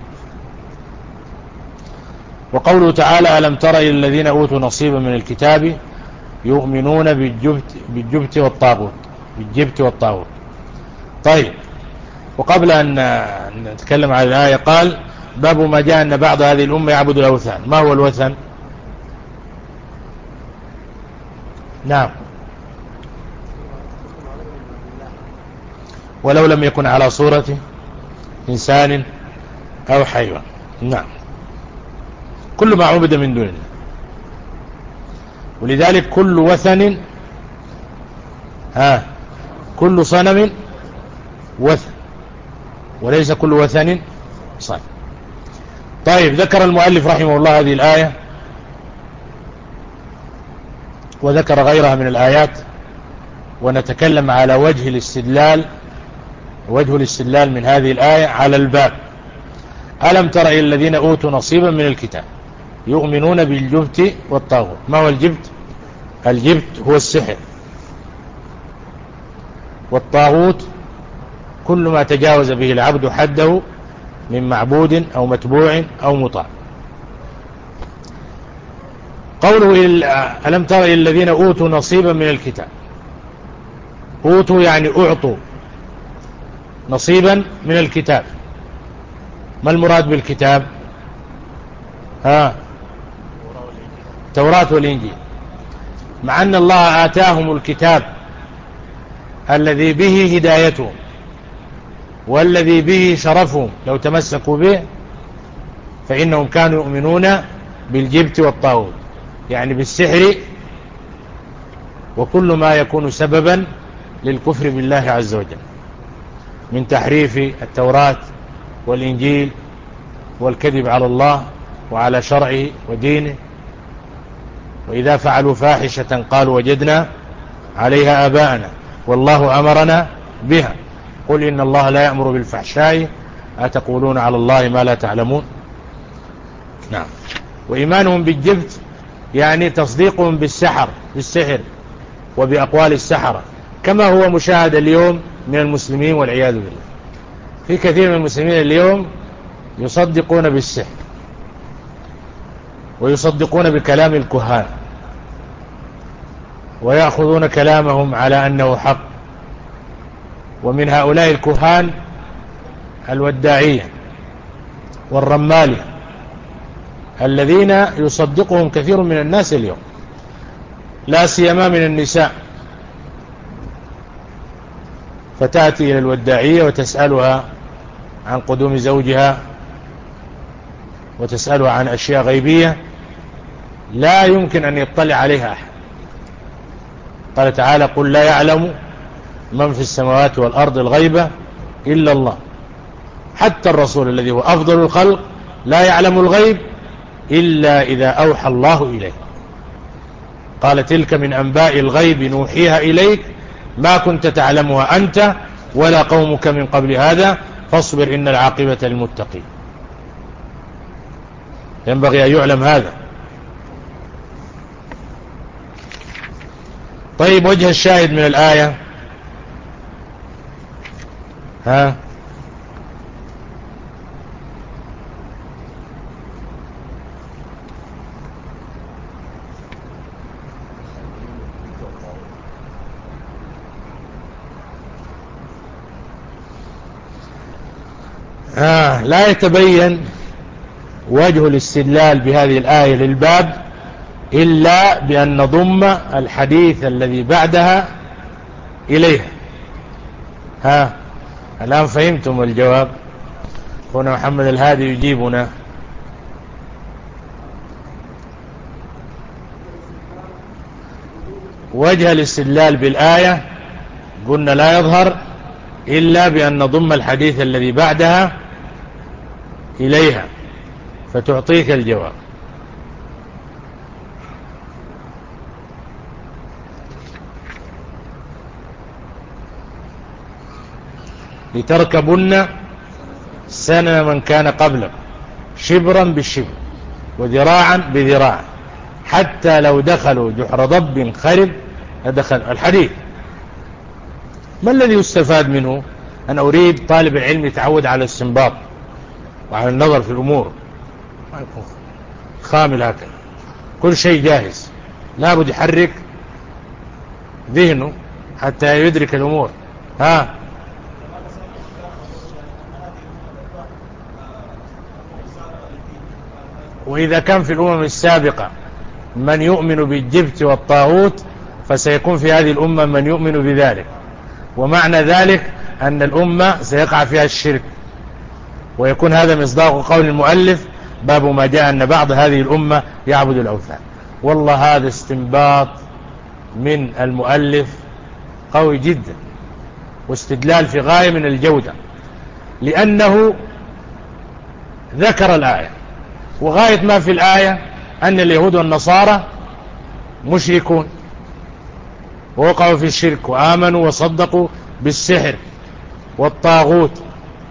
وقوله تعالى ألم تر إلى الذين أوتوا نصيبا من الكتاب يؤمنون بالجبت, بالجبت والطاغوت، بالجبت والطاغوت. طيب، وقبل أن نتكلم عن الآية قال باب ما جاء أن بعض هذه الأمة يعبد الأوثان. ما هو الوثن؟ نعم، ولو لم يكن على صورة إنسان أو حيوان. نعم، كل ما عبد من دون الله. ولذلك كل وثن ها كل صنم وثن، وليس كل وثن صنم. طيب، ذكر المؤلف رحمه الله هذه الآية وذكر غيرها من الآيات، ونتكلم على وجه الاستدلال، وجه الاستدلال من هذه الآية على الباب. ألم تر إلى الذين أوتوا نصيبا من الكتاب يؤمنون بالجبت والطاغوت. ما هو الجبت؟ الجبت هو السحر، والطاغوت كل ما تجاوز به العبد حده من معبود أو متبوع أو مطاع. قوله ألم تر إلى الذين أوتوا نصيبا من الكتاب، أوتوا يعني أعطوا نصيبا من الكتاب. ما المراد بالكتاب؟ ها التوراة والإنجيل، مع أن الله آتاهم الكتاب الذي به هدايتهم والذي به شرفهم، لو تمسكوا به فإنهم كانوا يؤمنون بالجبت والطاغوت، يعني بالسحر وكل ما يكون سببا للكفر بالله عز وجل من تحريف التوراة والإنجيل والكذب على الله وعلى شرعه ودينه. وإذا فعلوا فاحشة قالوا وجدنا عليها آباءنا والله أمرنا بها قل إن الله لا يأمر بالفحشاء أتقولون على الله ما لا تعلمون. نعم. وإيمانهم بالجبت يعني تصديقهم بالسحر، بالسحر وبأقوال السحرة، كما هو مشاهد اليوم من المسلمين والعياذ بالله. في كثير من المسلمين اليوم يصدقون بالسحر ويصدقون بكلام الكهان ويأخذون كلامهم على أنه حق. ومن هؤلاء الكهان الوداعية والرمالية الذين يصدقهم كثير من الناس اليوم، لا سيما من النساء، فتأتي إلى الوداعية وتسألها عن قدوم زوجها وتسألها عن أشياء غيبية لا يمكن أن يطلع عليها أحد. قال تعالى قل لا يعلم من في السماوات والأرض الغيبة إلا الله. حتى الرسول الذي هو أفضل الخلق لا يعلم الغيب إلا إذا أوحى الله إليه. قال تلك من أنباء الغيب نوحيها إليك ما كنت تعلمها أنت ولا قومك من قبل هذا فاصبر إن العاقبة للمتقين. ينبغي أن يعلم هذا. طيب، وجه الشاهد من الآية ها آه لا يتبين وجه الاستدلال بهذه الآية للباب إلا بأن نضم الحديث الذي بعدها إليها. ها الآن فهمتم الجواب؟ هنا محمد الهادي يجيبنا. وجه الاستدلال بالآية قلنا لا يظهر إلا بأن نضم الحديث الذي بعدها إليها فتعطيك الجواب. لتركبن سنن من كان قبلكم شبرا بالشبر وذراعا بذراع حتى لو دخلوا جحر ضب خرب لدخل. الحديث ما الذي يستفاد منه؟ أنا أريد طالب العلم يتعود على الاستنباط وعلى النظر في الأمور، ما يكون خامل هكذا كل شيء جاهز، لابد يحرك ذهنه حتى يدرك الأمور. ها وإذا كان في الأمم السابقة من يؤمن بالجبت والطاغوت فسيكون في هذه الأمة من يؤمن بذلك، ومعنى ذلك أن الأمة سيقع فيها الشرك، ويكون هذا مصداق قول المؤلف باب ما جاء أن بعض هذه الأمة يعبد الأوثان. والله هذا استنباط من المؤلف قوي جدا واستدلال في غاية من الجودة، لأنه ذكر الآية وغاية ما في الآية أن اليهود والنصارى مشركون ووقعوا في الشرك وآمنوا وصدقوا بالسحر والطاغوت،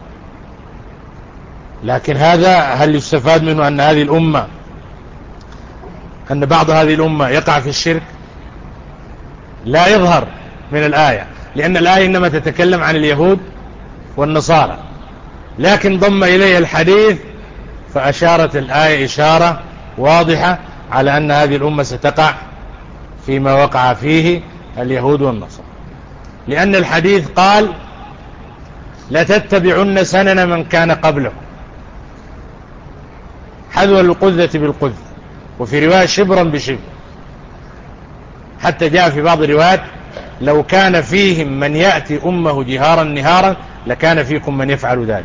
لكن هذا هل يستفاد منه أن هذه الأمة أن بعض هذه الأمة يقع في الشرك؟ لا يظهر من الآية، لأن الآية إنما تتكلم عن اليهود والنصارى، لكن ضم إليه الحديث فأشارت الآية إشارة واضحة على أن هذه الأمة ستقع فيما وقع فيه اليهود والنصارى، لأن الحديث قال لتتبعن سنن من كان قبلكم حذو القذة بالقذة، وفي رواية شبرا بشبر، حتى جاء في بعض الروايات لو كان فيهم من يأتي أمه جهارا نهارا لكان فيكم من يفعل ذلك.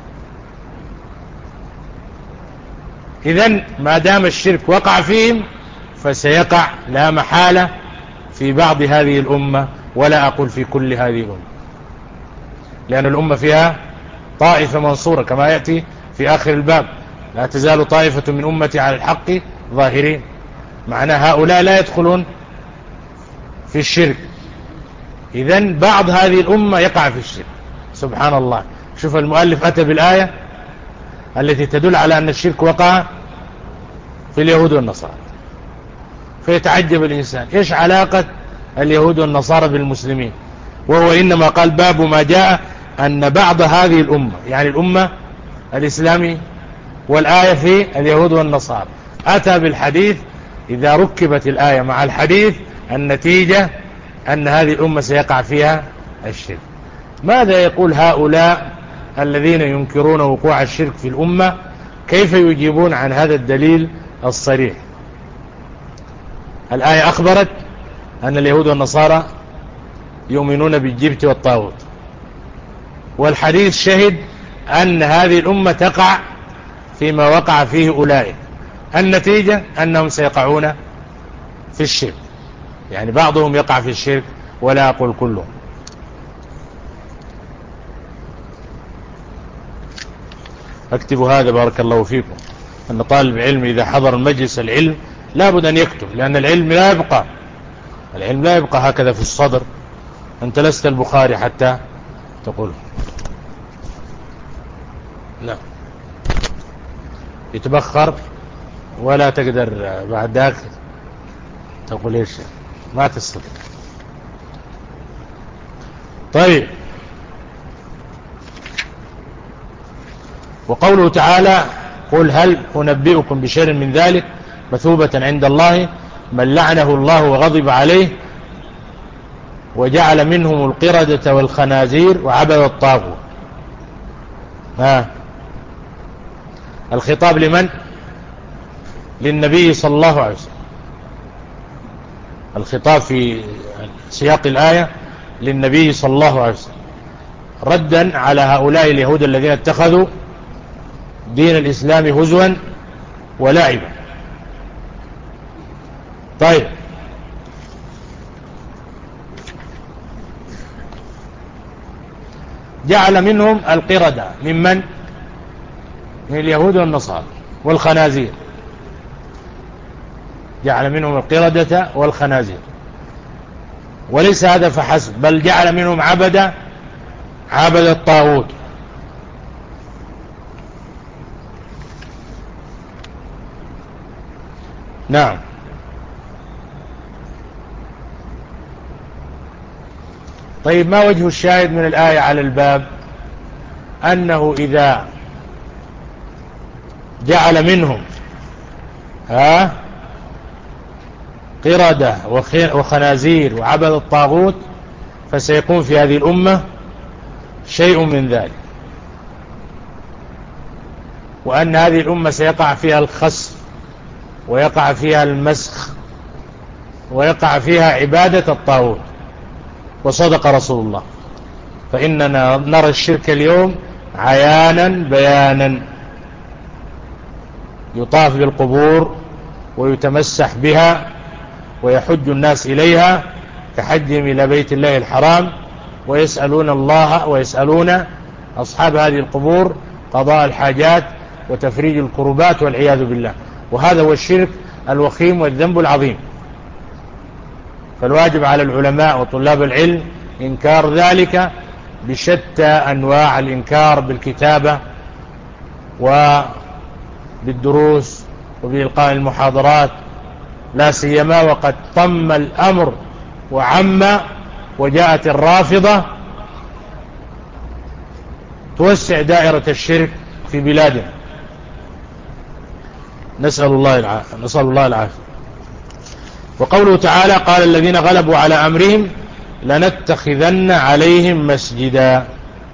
إذن ما دام الشرك وقع فيهم فسيقع لا محالة في بعض هذه الأمة، ولا أقول في كل هذه الأمة، لأن الأمة فيها طائفة منصورة كما يأتي في آخر الباب لا تزال طائفة من أمتي على الحق ظاهرين، معنى هؤلاء لا يدخلون في الشرك. إذن بعض هذه الأمة يقع في الشرك. سبحان الله، شوف المؤلف أتى بالآية التي تدل على أن الشرك وقع في اليهود والنصارى، فيتعجب الإنسان إيش علاقة اليهود والنصارى بالمسلمين، وهو إنما قال باب ما جاء أن بعض هذه الأمة يعني الأمة الإسلامية، والآية في اليهود والنصارى. أتى بالحديث إذا ركبت الآية مع الحديث النتيجة أن هذه الأمة سيقع فيها الشرك. ماذا يقول هؤلاء الذين ينكرون وقوع الشرك في الأمة؟ كيف يجيبون عن هذا الدليل الصريح؟ الآية أخبرت أن اليهود والنصارى يؤمنون بالجبت والطاغوت، والحديث شهد أن هذه الأمة تقع فيما وقع فيه أولئك، النتيجة أنهم سيقعون في الشرك، يعني بعضهم يقع في الشرك ولا أقول كلهم. اكتبوا هذا بارك الله فيكم، أن طالب علم إذا حضر المجلس العلم لابد أن يكتب، لأن العلم لا يبقى العلم لا يبقى هكذا في الصدر، أنت لست البخاري حتى تقول لا يتبخر ولا تقدر بعد ذاك تقول إيش، ما تستطيع. طيب، وقوله تعالى قل هل أنبئكم بشر من ذلك مثوبة عند الله من لعنه الله وغضب عليه وجعل منهم القردة والخنازير وعبد الطاغوت. ها الخطاب لمن؟ للنبي صلى الله عليه وسلم. الخطاب في سياق الآية للنبي صلى الله عليه وسلم ردا على هؤلاء اليهود الذين اتخذوا دين الإسلام هزوا ولعبا. طيب، جعل منهم القردة ممن؟ من اليهود والنصارى والخنازير. جعل منهم القردة والخنازير، وليس هذا فحسب، بل جعل منهم عبد عبد الطاغوت. نعم. طيب، ما وجه الشاهد من الآية على الباب؟ أنه إذا جعل منهم ها قردة وخنازير وعبد الطاغوت فسيكون في هذه الأمة شيء من ذلك، وأن هذه الأمة سيقع فيها الخسف ويقع فيها المسخ ويقع فيها عبادة الطاغوت. وصدق رسول الله، فإننا نرى الشرك اليوم عيانا بيانا، يطاف بالقبور ويتمسح بها ويحج الناس إليها كحجهم إلى بيت الله الحرام، ويسألون الله ويسألون أصحاب هذه القبور قضاء الحاجات وتفريج الكربات والعياذ بالله. وهذا هو الشرك الوخيم والذنب العظيم. فالواجب على العلماء وطلاب العلم إنكار ذلك بشتى أنواع الإنكار، بالكتابة وبالدروس وبإلقاء المحاضرات، لا سيما وقد طم الأمر وعم، وجاءت الرافضة توسع دائرة الشرك في بلادنا. نسأل الله العافية نسأل الله العافية. وقوله تعالى: قال الذين غلبوا على أمرهم لنتخذن عليهم مسجدا.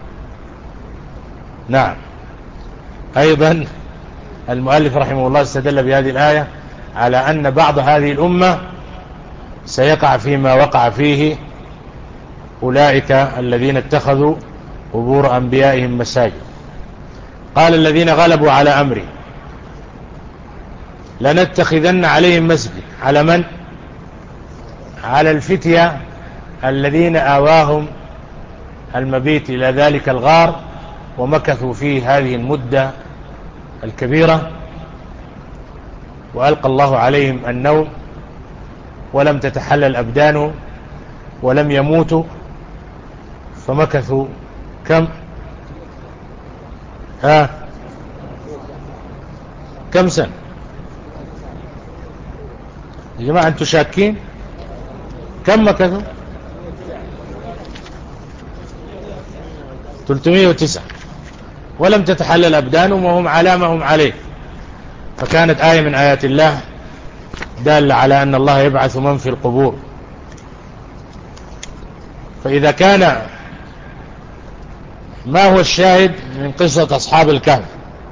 نعم. أيضا المؤلف رحمه الله استدل بهذه الآية على أن بعض هذه الأمة سيقع فيما وقع فيه أولئك الذين اتخذوا قبور أنبيائهم مساجد. قال الذين غلبوا على أمرهم لنتخذن عليهم مسجد. على من؟ على الفتية الذين آواهم المبيت إلى ذلك الغار ومكثوا فيه هذه المدة الكبيرة، وألقى الله عليهم النوم ولم تتحلل أبدانهم ولم يموتوا، فمكثوا كم ها كم سنة يا جماعة؟ أنتوا شاكين؟ كم مكثوا؟ ثلاثمائة وتسعة، ولم تتحلل أبدانهم وهم على ما هم عليه. فكانت آية من آيات الله دالة على أن الله يبعث من في القبور. فإذا كان ما هو الشاهد من قصة أصحاب الكهف؟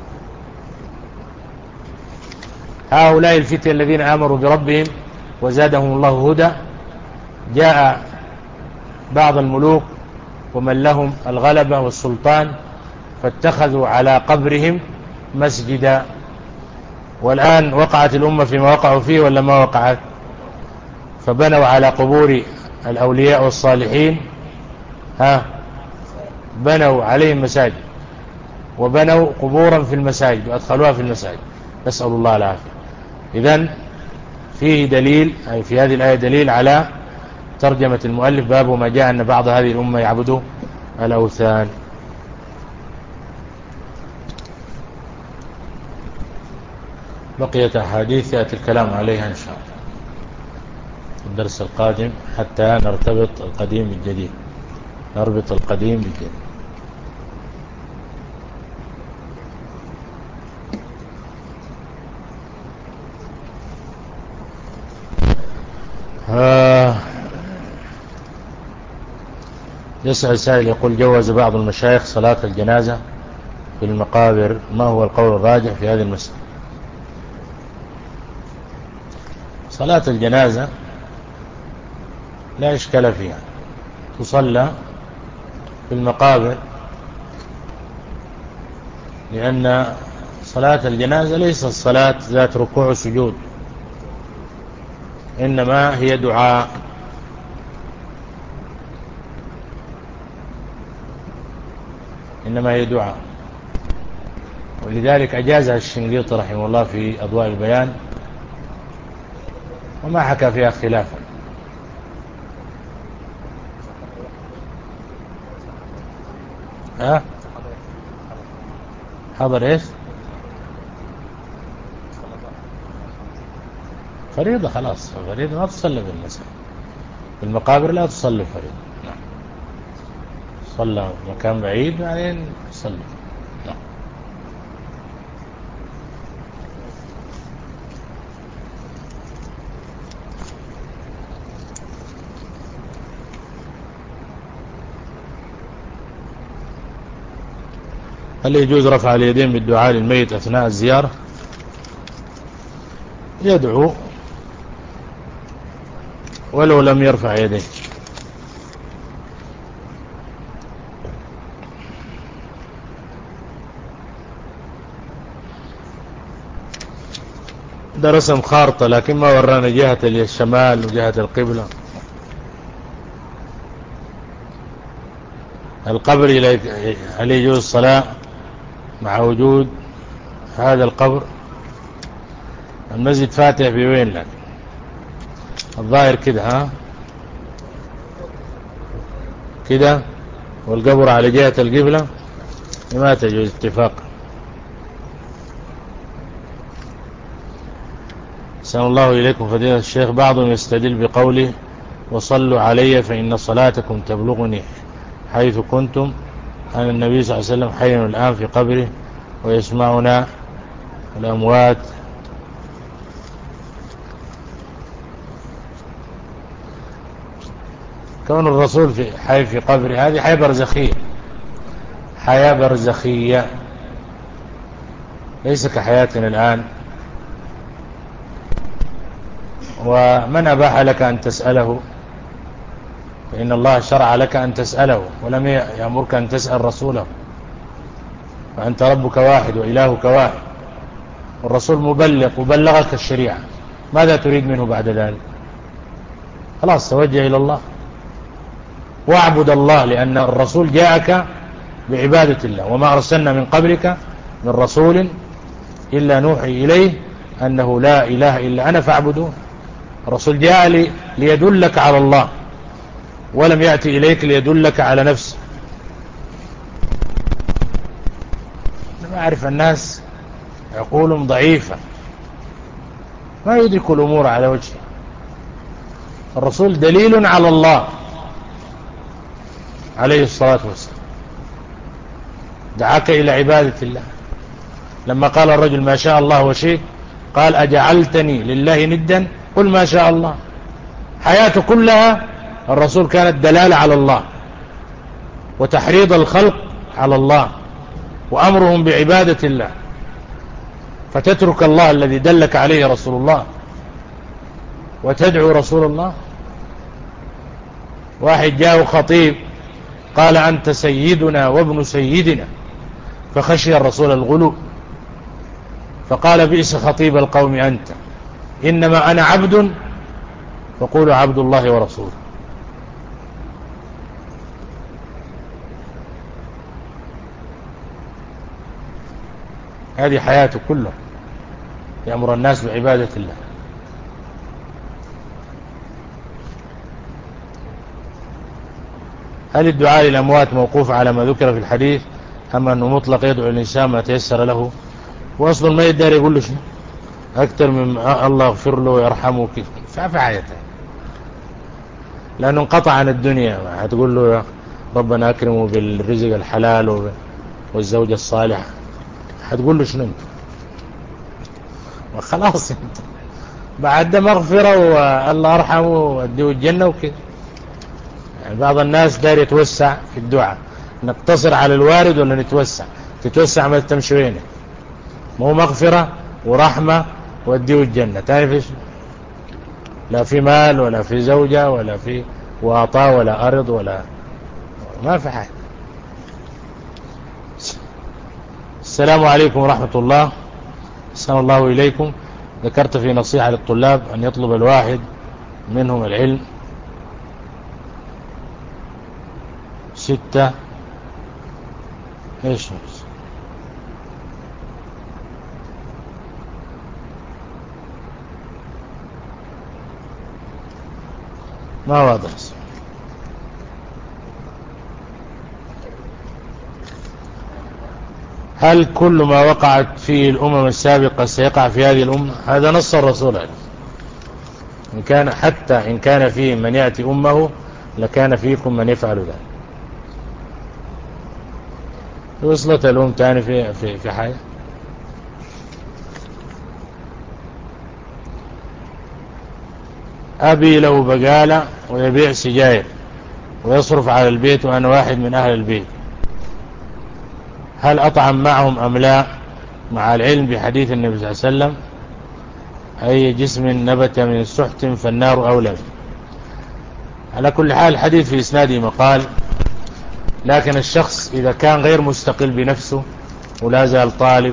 هؤلاء الفتية الذين آمروا بربهم وزادهم الله هدى، جاء بعض الملوك ومن لهم الغلبة والسلطان فاتخذوا على قبرهم مسجدا. والآن وقعت الأمة فيما وقعوا فيه ولا ما وقعت؟ فبنوا على قبور الأولياء والصالحين، ها بنوا عليهم مساجد، وبنوا قبورا في المساجد وأدخلوها في المساجد. نسأل الله العافية. إذن فيه دليل، أي في هذه الآية دليل على ترجمة المؤلف باب ما جاء أن بعض هذه الأمة يعبدوا الأوثان. بقيت أحاديث يأتي الكلام عليها إن شاء الله في الدرس القادم، حتى نرتبط القديم بالجديد نربط القديم بالجديد. آه يسأل سائل يقول: جوز بعض المشايخ صلاة الجنازة في المقابر، ما هو القول الراجح في هذه المسألة؟ صلاة الجنازة لا إشكال فيها، تصلى في المقابر، لأن صلاة الجنازة ليست صلاة ذات ركوع وسجود، إنما هي دعاء. إنما هي دعاء ولذلك أجازها الشنقيطي رحمه الله في أضواء البيان، وما حكى فيها خلافا. ها حضر ايش؟ فريضة، خلاص فريضة ما تصلي في المساء، في المقابر لا تصلي فريضة. نعم، صلى مكان بعيد بعدين تصلي. نعم. هل يجوز رفع اليدين بالدعاء للميت أثناء الزيارة؟ يدعو ولو لم يرفع يديه. ده رسم خارطة لكن ما ورانا جهة الشمال وجهة القبلة. القبر هل يجوز الصلاة مع وجود هذا القبر؟ المسجد فاتح في وين لك؟ الظاهر كده، ها كده، والقبر على جهة القبلة، ما تجوز اتفاقا. سأل الله إليكم فضيلة الشيخ، بعضهم يستدل بقوله وصلوا علي فإن صلاتكم تبلغني حيث كنتم، أن النبي صلى الله عليه وسلم حي الآن في قبره ويسمعنا الأموات. كون الرسول في حي في قبره هذه حياة برزخية، حياة برزخية ليس كحياتنا الآن. ومن أباح لك أن تسأله؟ فإن الله شرع لك أن تسأله ولم يأمرك أن تسأل رسوله، فأنت ربك واحد وإلهك واحد، والرسول مبلغ وبلغك الشريعة، ماذا تريد منه بعد ذلك؟ خلاص توجه إلى الله واعبد الله، لأن الرسول جاءك بعبادة الله، وما أرسلنا من قبلك من رسول إلا نوحي إليه أنه لا إله إلا أنا فاعبدوه. الرسول جاء لي ليدلك على الله، ولم يأتي إليك ليدلك على نفسه. أنا أعرف الناس عقولهم ضعيفة، ما يدرك الأمور على وجهه. الرسول دليل على الله عليه الصلاة والسلام، دعاك إلى عبادة الله. لما قال الرجل ما شاء الله وشئت، قال أجعلتني لله ندا؟ قل ما شاء الله. حياته كلها الرسول كانت دلالة على الله، وتحريض الخلق على الله، وأمرهم بعبادة الله، فتترك الله الذي دلك عليه رسول الله وتدعو رسول الله. واحد جاء خطيب قال أنت سيدنا وابن سيدنا، فخشي الرسول الغلو فقال بئس خطيب القوم أنت، إنما أنا عبد فقولوا عبد الله ورسوله. هذه حياته كلها يأمر الناس بعبادة الله. هل الدعاء للأموات موقوف على ما ذكر في الحديث أما أنه مطلق يدعو الإنسان ما تيسر له؟ وأصلا ما يدار يقول له شيء أكثر من الله اغفر له ويرحمه كيف فعفى حياته، لأنه انقطع عن الدنيا. هتقول له ربنا أكرمه بالرزق الحلال والزوجة الصالحة، هتقول له شنو انت؟ وخلاص انت بعد مغفرة والله أرحمه واديه الجنة وكذا. يعني بعض الناس دار يتوسع في الدعاء، نقتصر على الوارد ولا نتوسع؟ تتوسع ما تمشي وين؟ مو مغفرة ورحمة وديه الجنة تعرفش؟ لا في مال ولا في زوجة ولا في واطا ولا أرض ولا ما في حاجة. السلام عليكم ورحمة الله. أحسن الله إليكم. ذكرت في نصيحة للطلاب أن يطلب الواحد منهم العلم ستة ايش ما واضح. هل كل ما وقعت فيه الأمم السابقة سيقع في هذه الأمة؟ هذا نص الرسول عليه. إن كان حتى إن كان فيه من يأتي أمه لكان فيكم من يفعل ذلك. وصلت الأم تاني في في في حاجة. أبي له بقالة ويبيع سجاير ويصرف على البيت وأنا واحد من أهل البيت، هل أطعم معهم أم لا؟ مع العلم بحديث النبي صلى الله عليه وسلم أي جسم نبت من سحت فالنار أولى. على كل حال الحديث في إسناده مقال، لكن الشخص إذا كان غير مستقل بنفسه ولا زال طالب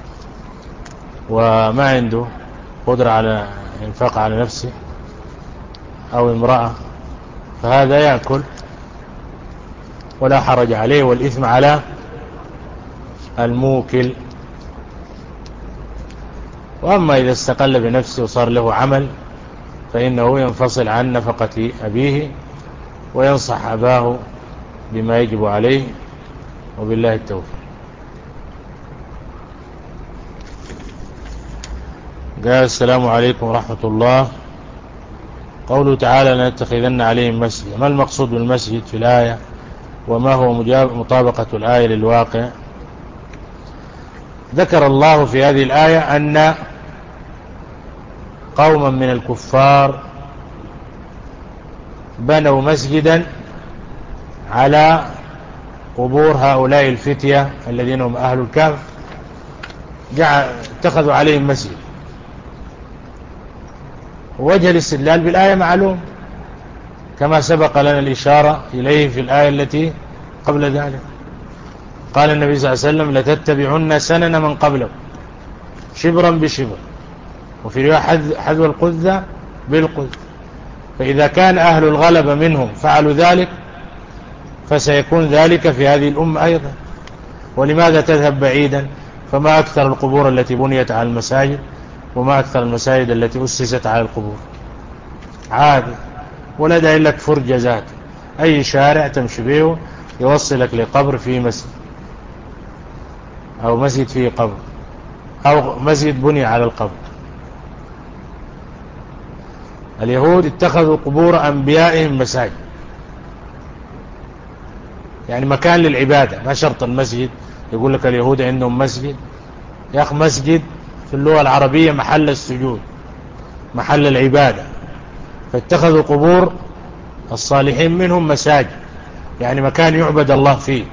وما عنده قدرة على إنفاق على نفسه أو امرأة فهذا يأكل ولا حرج عليه، والإثم على الموكل. وأما إذا استقل بنفسه وصار له عمل فإنه ينفصل عن نفقة أبيه وينصح أباه بما يجب عليه، وبالله التوفيق. قال السلام عليكم ورحمة الله. قوله تعالى لنتخذن عليهم مسجد، ما المقصود بالمسجد في الآية وما هو مطابقة الآية للواقع؟ ذكر الله في هذه الآية أن قوما من الكفار بنوا مسجدا على قبور هؤلاء الفتية الذين هم أهل الكهف، اتخذوا عليهم مسجد. ووجه الاستدلال بالآية معلوم كما سبق لنا الإشارة إليه في الآية التي قبل ذلك. قال النبي صلى الله عليه وسلم لتتبعن سنن من قبلكم شبرا بشبر، وفي رواية حذو القذة بالقذة. فإذا كان أهل الغلبة منهم فعلوا ذلك فسيكون ذلك في هذه الأمة أيضا. ولماذا تذهب بعيدا؟ فما أكثر القبور التي بنيت على المساجد وما أكثر المساجد التي أسست على القبور. عادي، ولا داعي لك فرجة ذات أي شارع تمشي به يوصلك لقبر فيه مسجد أو مسجد فيه قبر أو مسجد بني على القبر. اليهود اتخذوا قبور أنبيائهم مساجد، يعني مكان للعبادة، ما شرط المسجد. يقول لك اليهود عندهم مسجد، يا أخي مسجد في اللغة العربية محل السجود، محل العبادة. فاتخذوا قبور الصالحين منهم مساجد، يعني مكان يعبد الله فيه.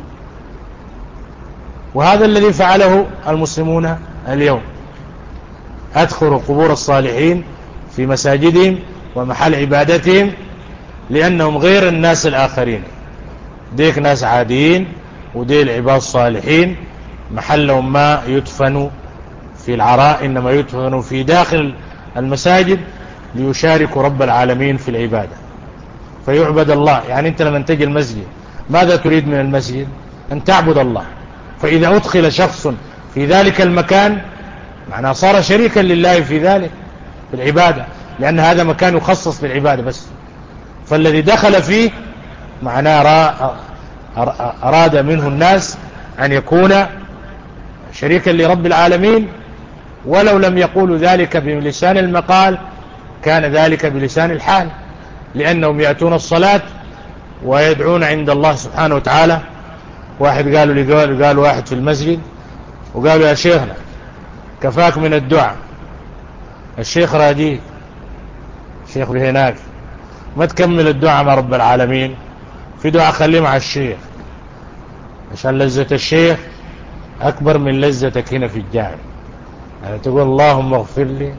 وهذا الذي فعله المسلمون اليوم، أدخلوا قبور الصالحين في مساجدهم ومحل عبادتهم، لأنهم غير الناس الآخرين. ديك ناس عاديين ودي العباد الصالحين محلهم ما يدفنوا في العراء، إنما يدفنوا في داخل المساجد ليشاركوا رب العالمين في العبادة فيعبد الله. يعني أنت لما تجي المسجد ماذا تريد من المسجد؟ أن تعبد الله. فإذا أدخل شخص في ذلك المكان معناه صار شريكا لله في ذلك في العبادة، لأن هذا مكان يخصص للعبادة بس. فالذي دخل فيه معناه أراد منه الناس أن يكون شريكا لرب العالمين، ولو لم يقولوا ذلك بلسان المقال كان ذلك بلسان الحال، لأنهم يأتون الصلاة ويدعون عند الله سبحانه وتعالى. واحد قالوا لي قال, قال واحد في المسجد وقالوا يا شيخنا كفاك من الدعاء، الشيخ راجيك الشيخ هناك ما تكمل الدعاء مع رب العالمين، في دعاء خليه مع الشيخ عشان لذة الشيخ أكبر من لذتك هنا في الجامع. يعني تقول اللهم اغفر لي،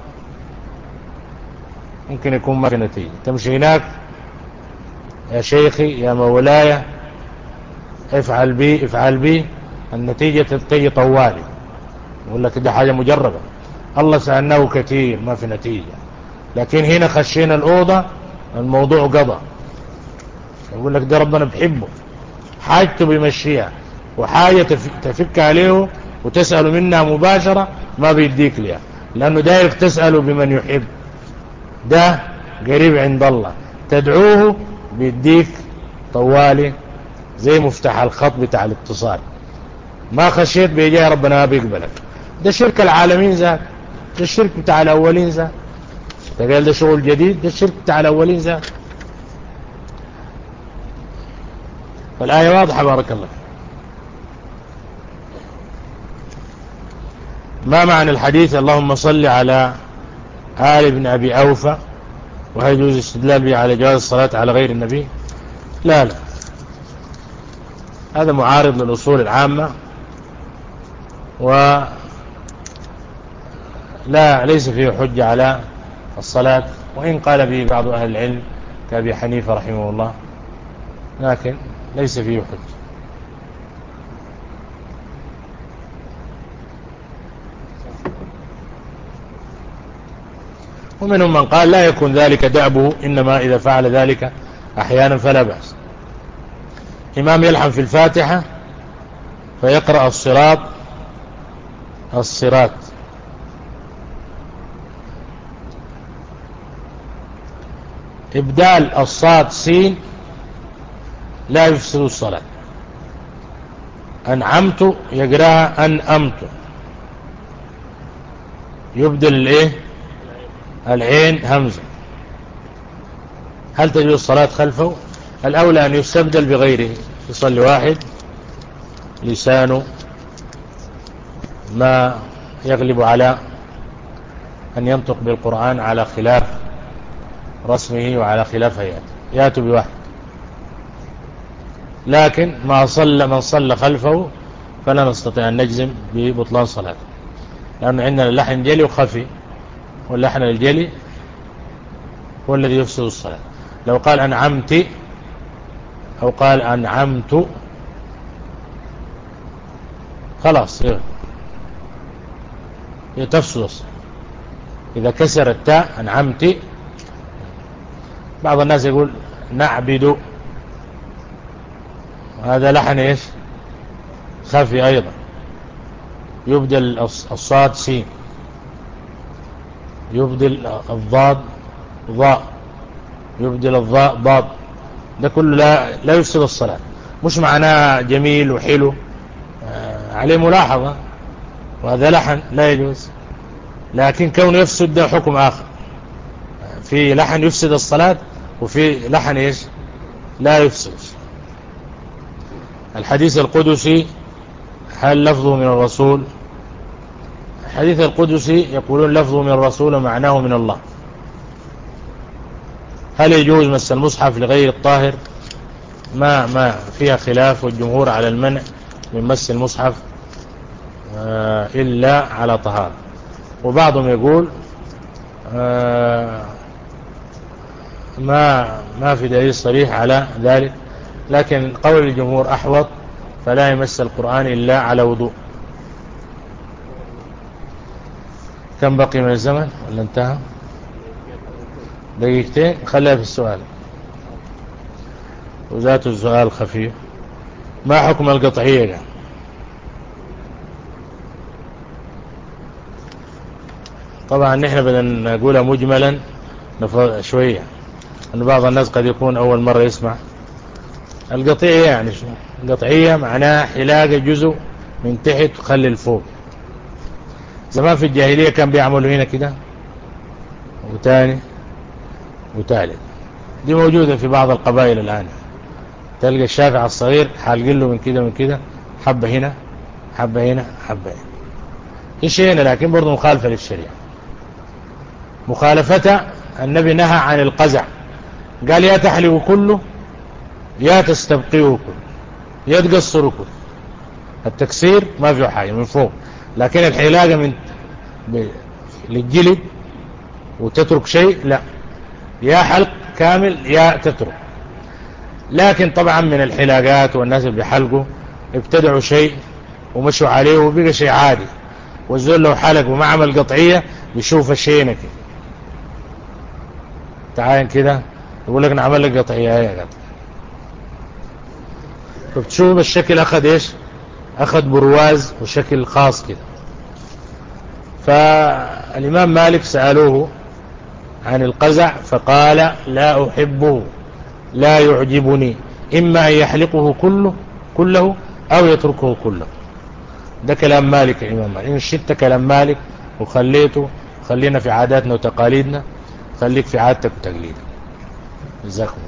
ممكن يكون ما في نتيجة. تمشي هناك يا شيخي يا مولاي افعل بي افعل بي، النتيجة تلقي طوالي، يقول لك ده حاجة مجربة، الله سألناه كثير ما في نتيجة. لكن هنا خشينا الأوضة الموضوع قضى، يقول لك ده ربنا بحبه، حاجته بيمشيها، وحاجة تفك عليه وتسأل منها مباشرة ما بيديك ليها، لأنه دايرك تسأله بمن يحب، ده قريب عند الله، تدعوه بيديك طوالي زي مفتاح الخط بتاع الاتصال. ما خشيت بيجي ربنا ما بيقبلك. ده شرك العالمين ذات، ده الشرك بتاع الأولين ذات. تقال ده شغل جديد، ده الشرك بتاع الأولين ذات. فالآية واضحة بارك الله. ما معنى الحديث اللهم صل على آل ابن أبي أوفى، وهل يجوز استدلال به على جواز الصلاة على غير النبي؟ لا لا، هذا معارض للأصول العامة، ولا ليس فيه حجة على الصلاة، وإن قال به بعض أهل العلم كأبي حنيفة رحمه الله، لكن ليس فيه حجة. ومنهم من قال لا يكون ذلك دأبه، إنما إذا فعل ذلك أحيانا فلا بأس. إمام يلحن في الفاتحة فيقرأ الصراط الصراط، إبدال الصاد سين لا يفسد الصلاة. أنعمت يقرأها أنأمت، يبدل الإيه العين همزة. هل تجوز الصلاة خلفه؟ الأولى أن يستبدل بغيره، يصلي واحد لسانه ما يغلب على أن ينطق بالقرآن على خلاف رسمه وعلى خلاف هيئته، يأتوا بواحد. لكن ما صلى من صلى خلفه فلا نستطيع أن نجزم ببطلان صلاته، لأن عندنا اللحن جلي وخفي، واللحن الجلي هو الذي يفسد الصلاة. لو قال أنعمت أو قال أنعمت خلاص تفسد الصلاة. إذا كسر التاء أنعمت، بعض الناس يقول نعبد، هذا لحن إيش خفي أيضا، يبدل الصاد سين، يبدل الضاد ضاء، يبدل الضاء ضاد، ده كله لا, لا يفسد الصلاة. مش معناه جميل وحلو، آه عليه ملاحظة، وهذا لحن لا يجوز، لكن كونه يفسد ده حكم آخر. في لحن يفسد الصلاة، وفي لحن إيش لا يفسد. الحديث القدسي هل لفظه من الرسول؟ الحديث القدسي يقولون لفظه من الرسول ومعناه من الله. هل يجوز مس المصحف لغير الطاهر؟ ما ما فيها خلاف، والجمهور على المنع من مس المصحف إلا على طهارة، وبعضهم يقول ما ما في دليل صريح على ذلك، لكن قول الجمهور أحوط، فلا يمس القرآن إلا على وضوء. كم بقي من الزمن ولا انتهى؟ دقيقتين، خليها في السؤال، وذات السؤال خفيف. ما حكم القطعية يعني؟ طبعا نحن بدنا نقولها مجملا شوية، أن بعض الناس قد يكون أول مرة يسمع. القطعية يعني شو؟ القطعية معناها حلاقة جزء من تحت وخلي الفوق. زمان في الجاهلية كان بيعملوا هنا كده وتاني وتالت، دي موجودة في بعض القبائل الآن. تلقى الشافع الصغير حالقين له من كده من كده، حبة هنا حبة هنا حبة هنا، إيش هنا، لكن برضو مخالفة للشريعة. مخالفة النبي نهى عن القزع، قال يا تحلق كله يا تستبقيه كله يا تقصره كله. التكسير ما فيه حاجة من فوق، لكن الحلاقة من للجلد وتترك شيء لا، يا حلق كامل يا تترك. لكن طبعا من الحلاقات والناس اللي بيحلقوا ابتدعوا شيء ومشوا عليه وبقى شيء عادي، والزول لو حلق وما عمل قطعية بيشوف الشيء كده تعاين كده يقول لك نعمل لك قطعية يا قطع، فبتشوف الشكل اخذ ايش، اخذ برواز وشكل خاص كده. فالامام مالك سألوه عن القزع فقال لا احبه لا يعجبني، اما ان يحلقه كله كله او يتركه كله. ده كلام مالك الامام مالك. ان شئت كلام مالك وخليته خلينا في عاداتنا وتقاليدنا، خليك في عادتك وتقليدك. جزاكم الله.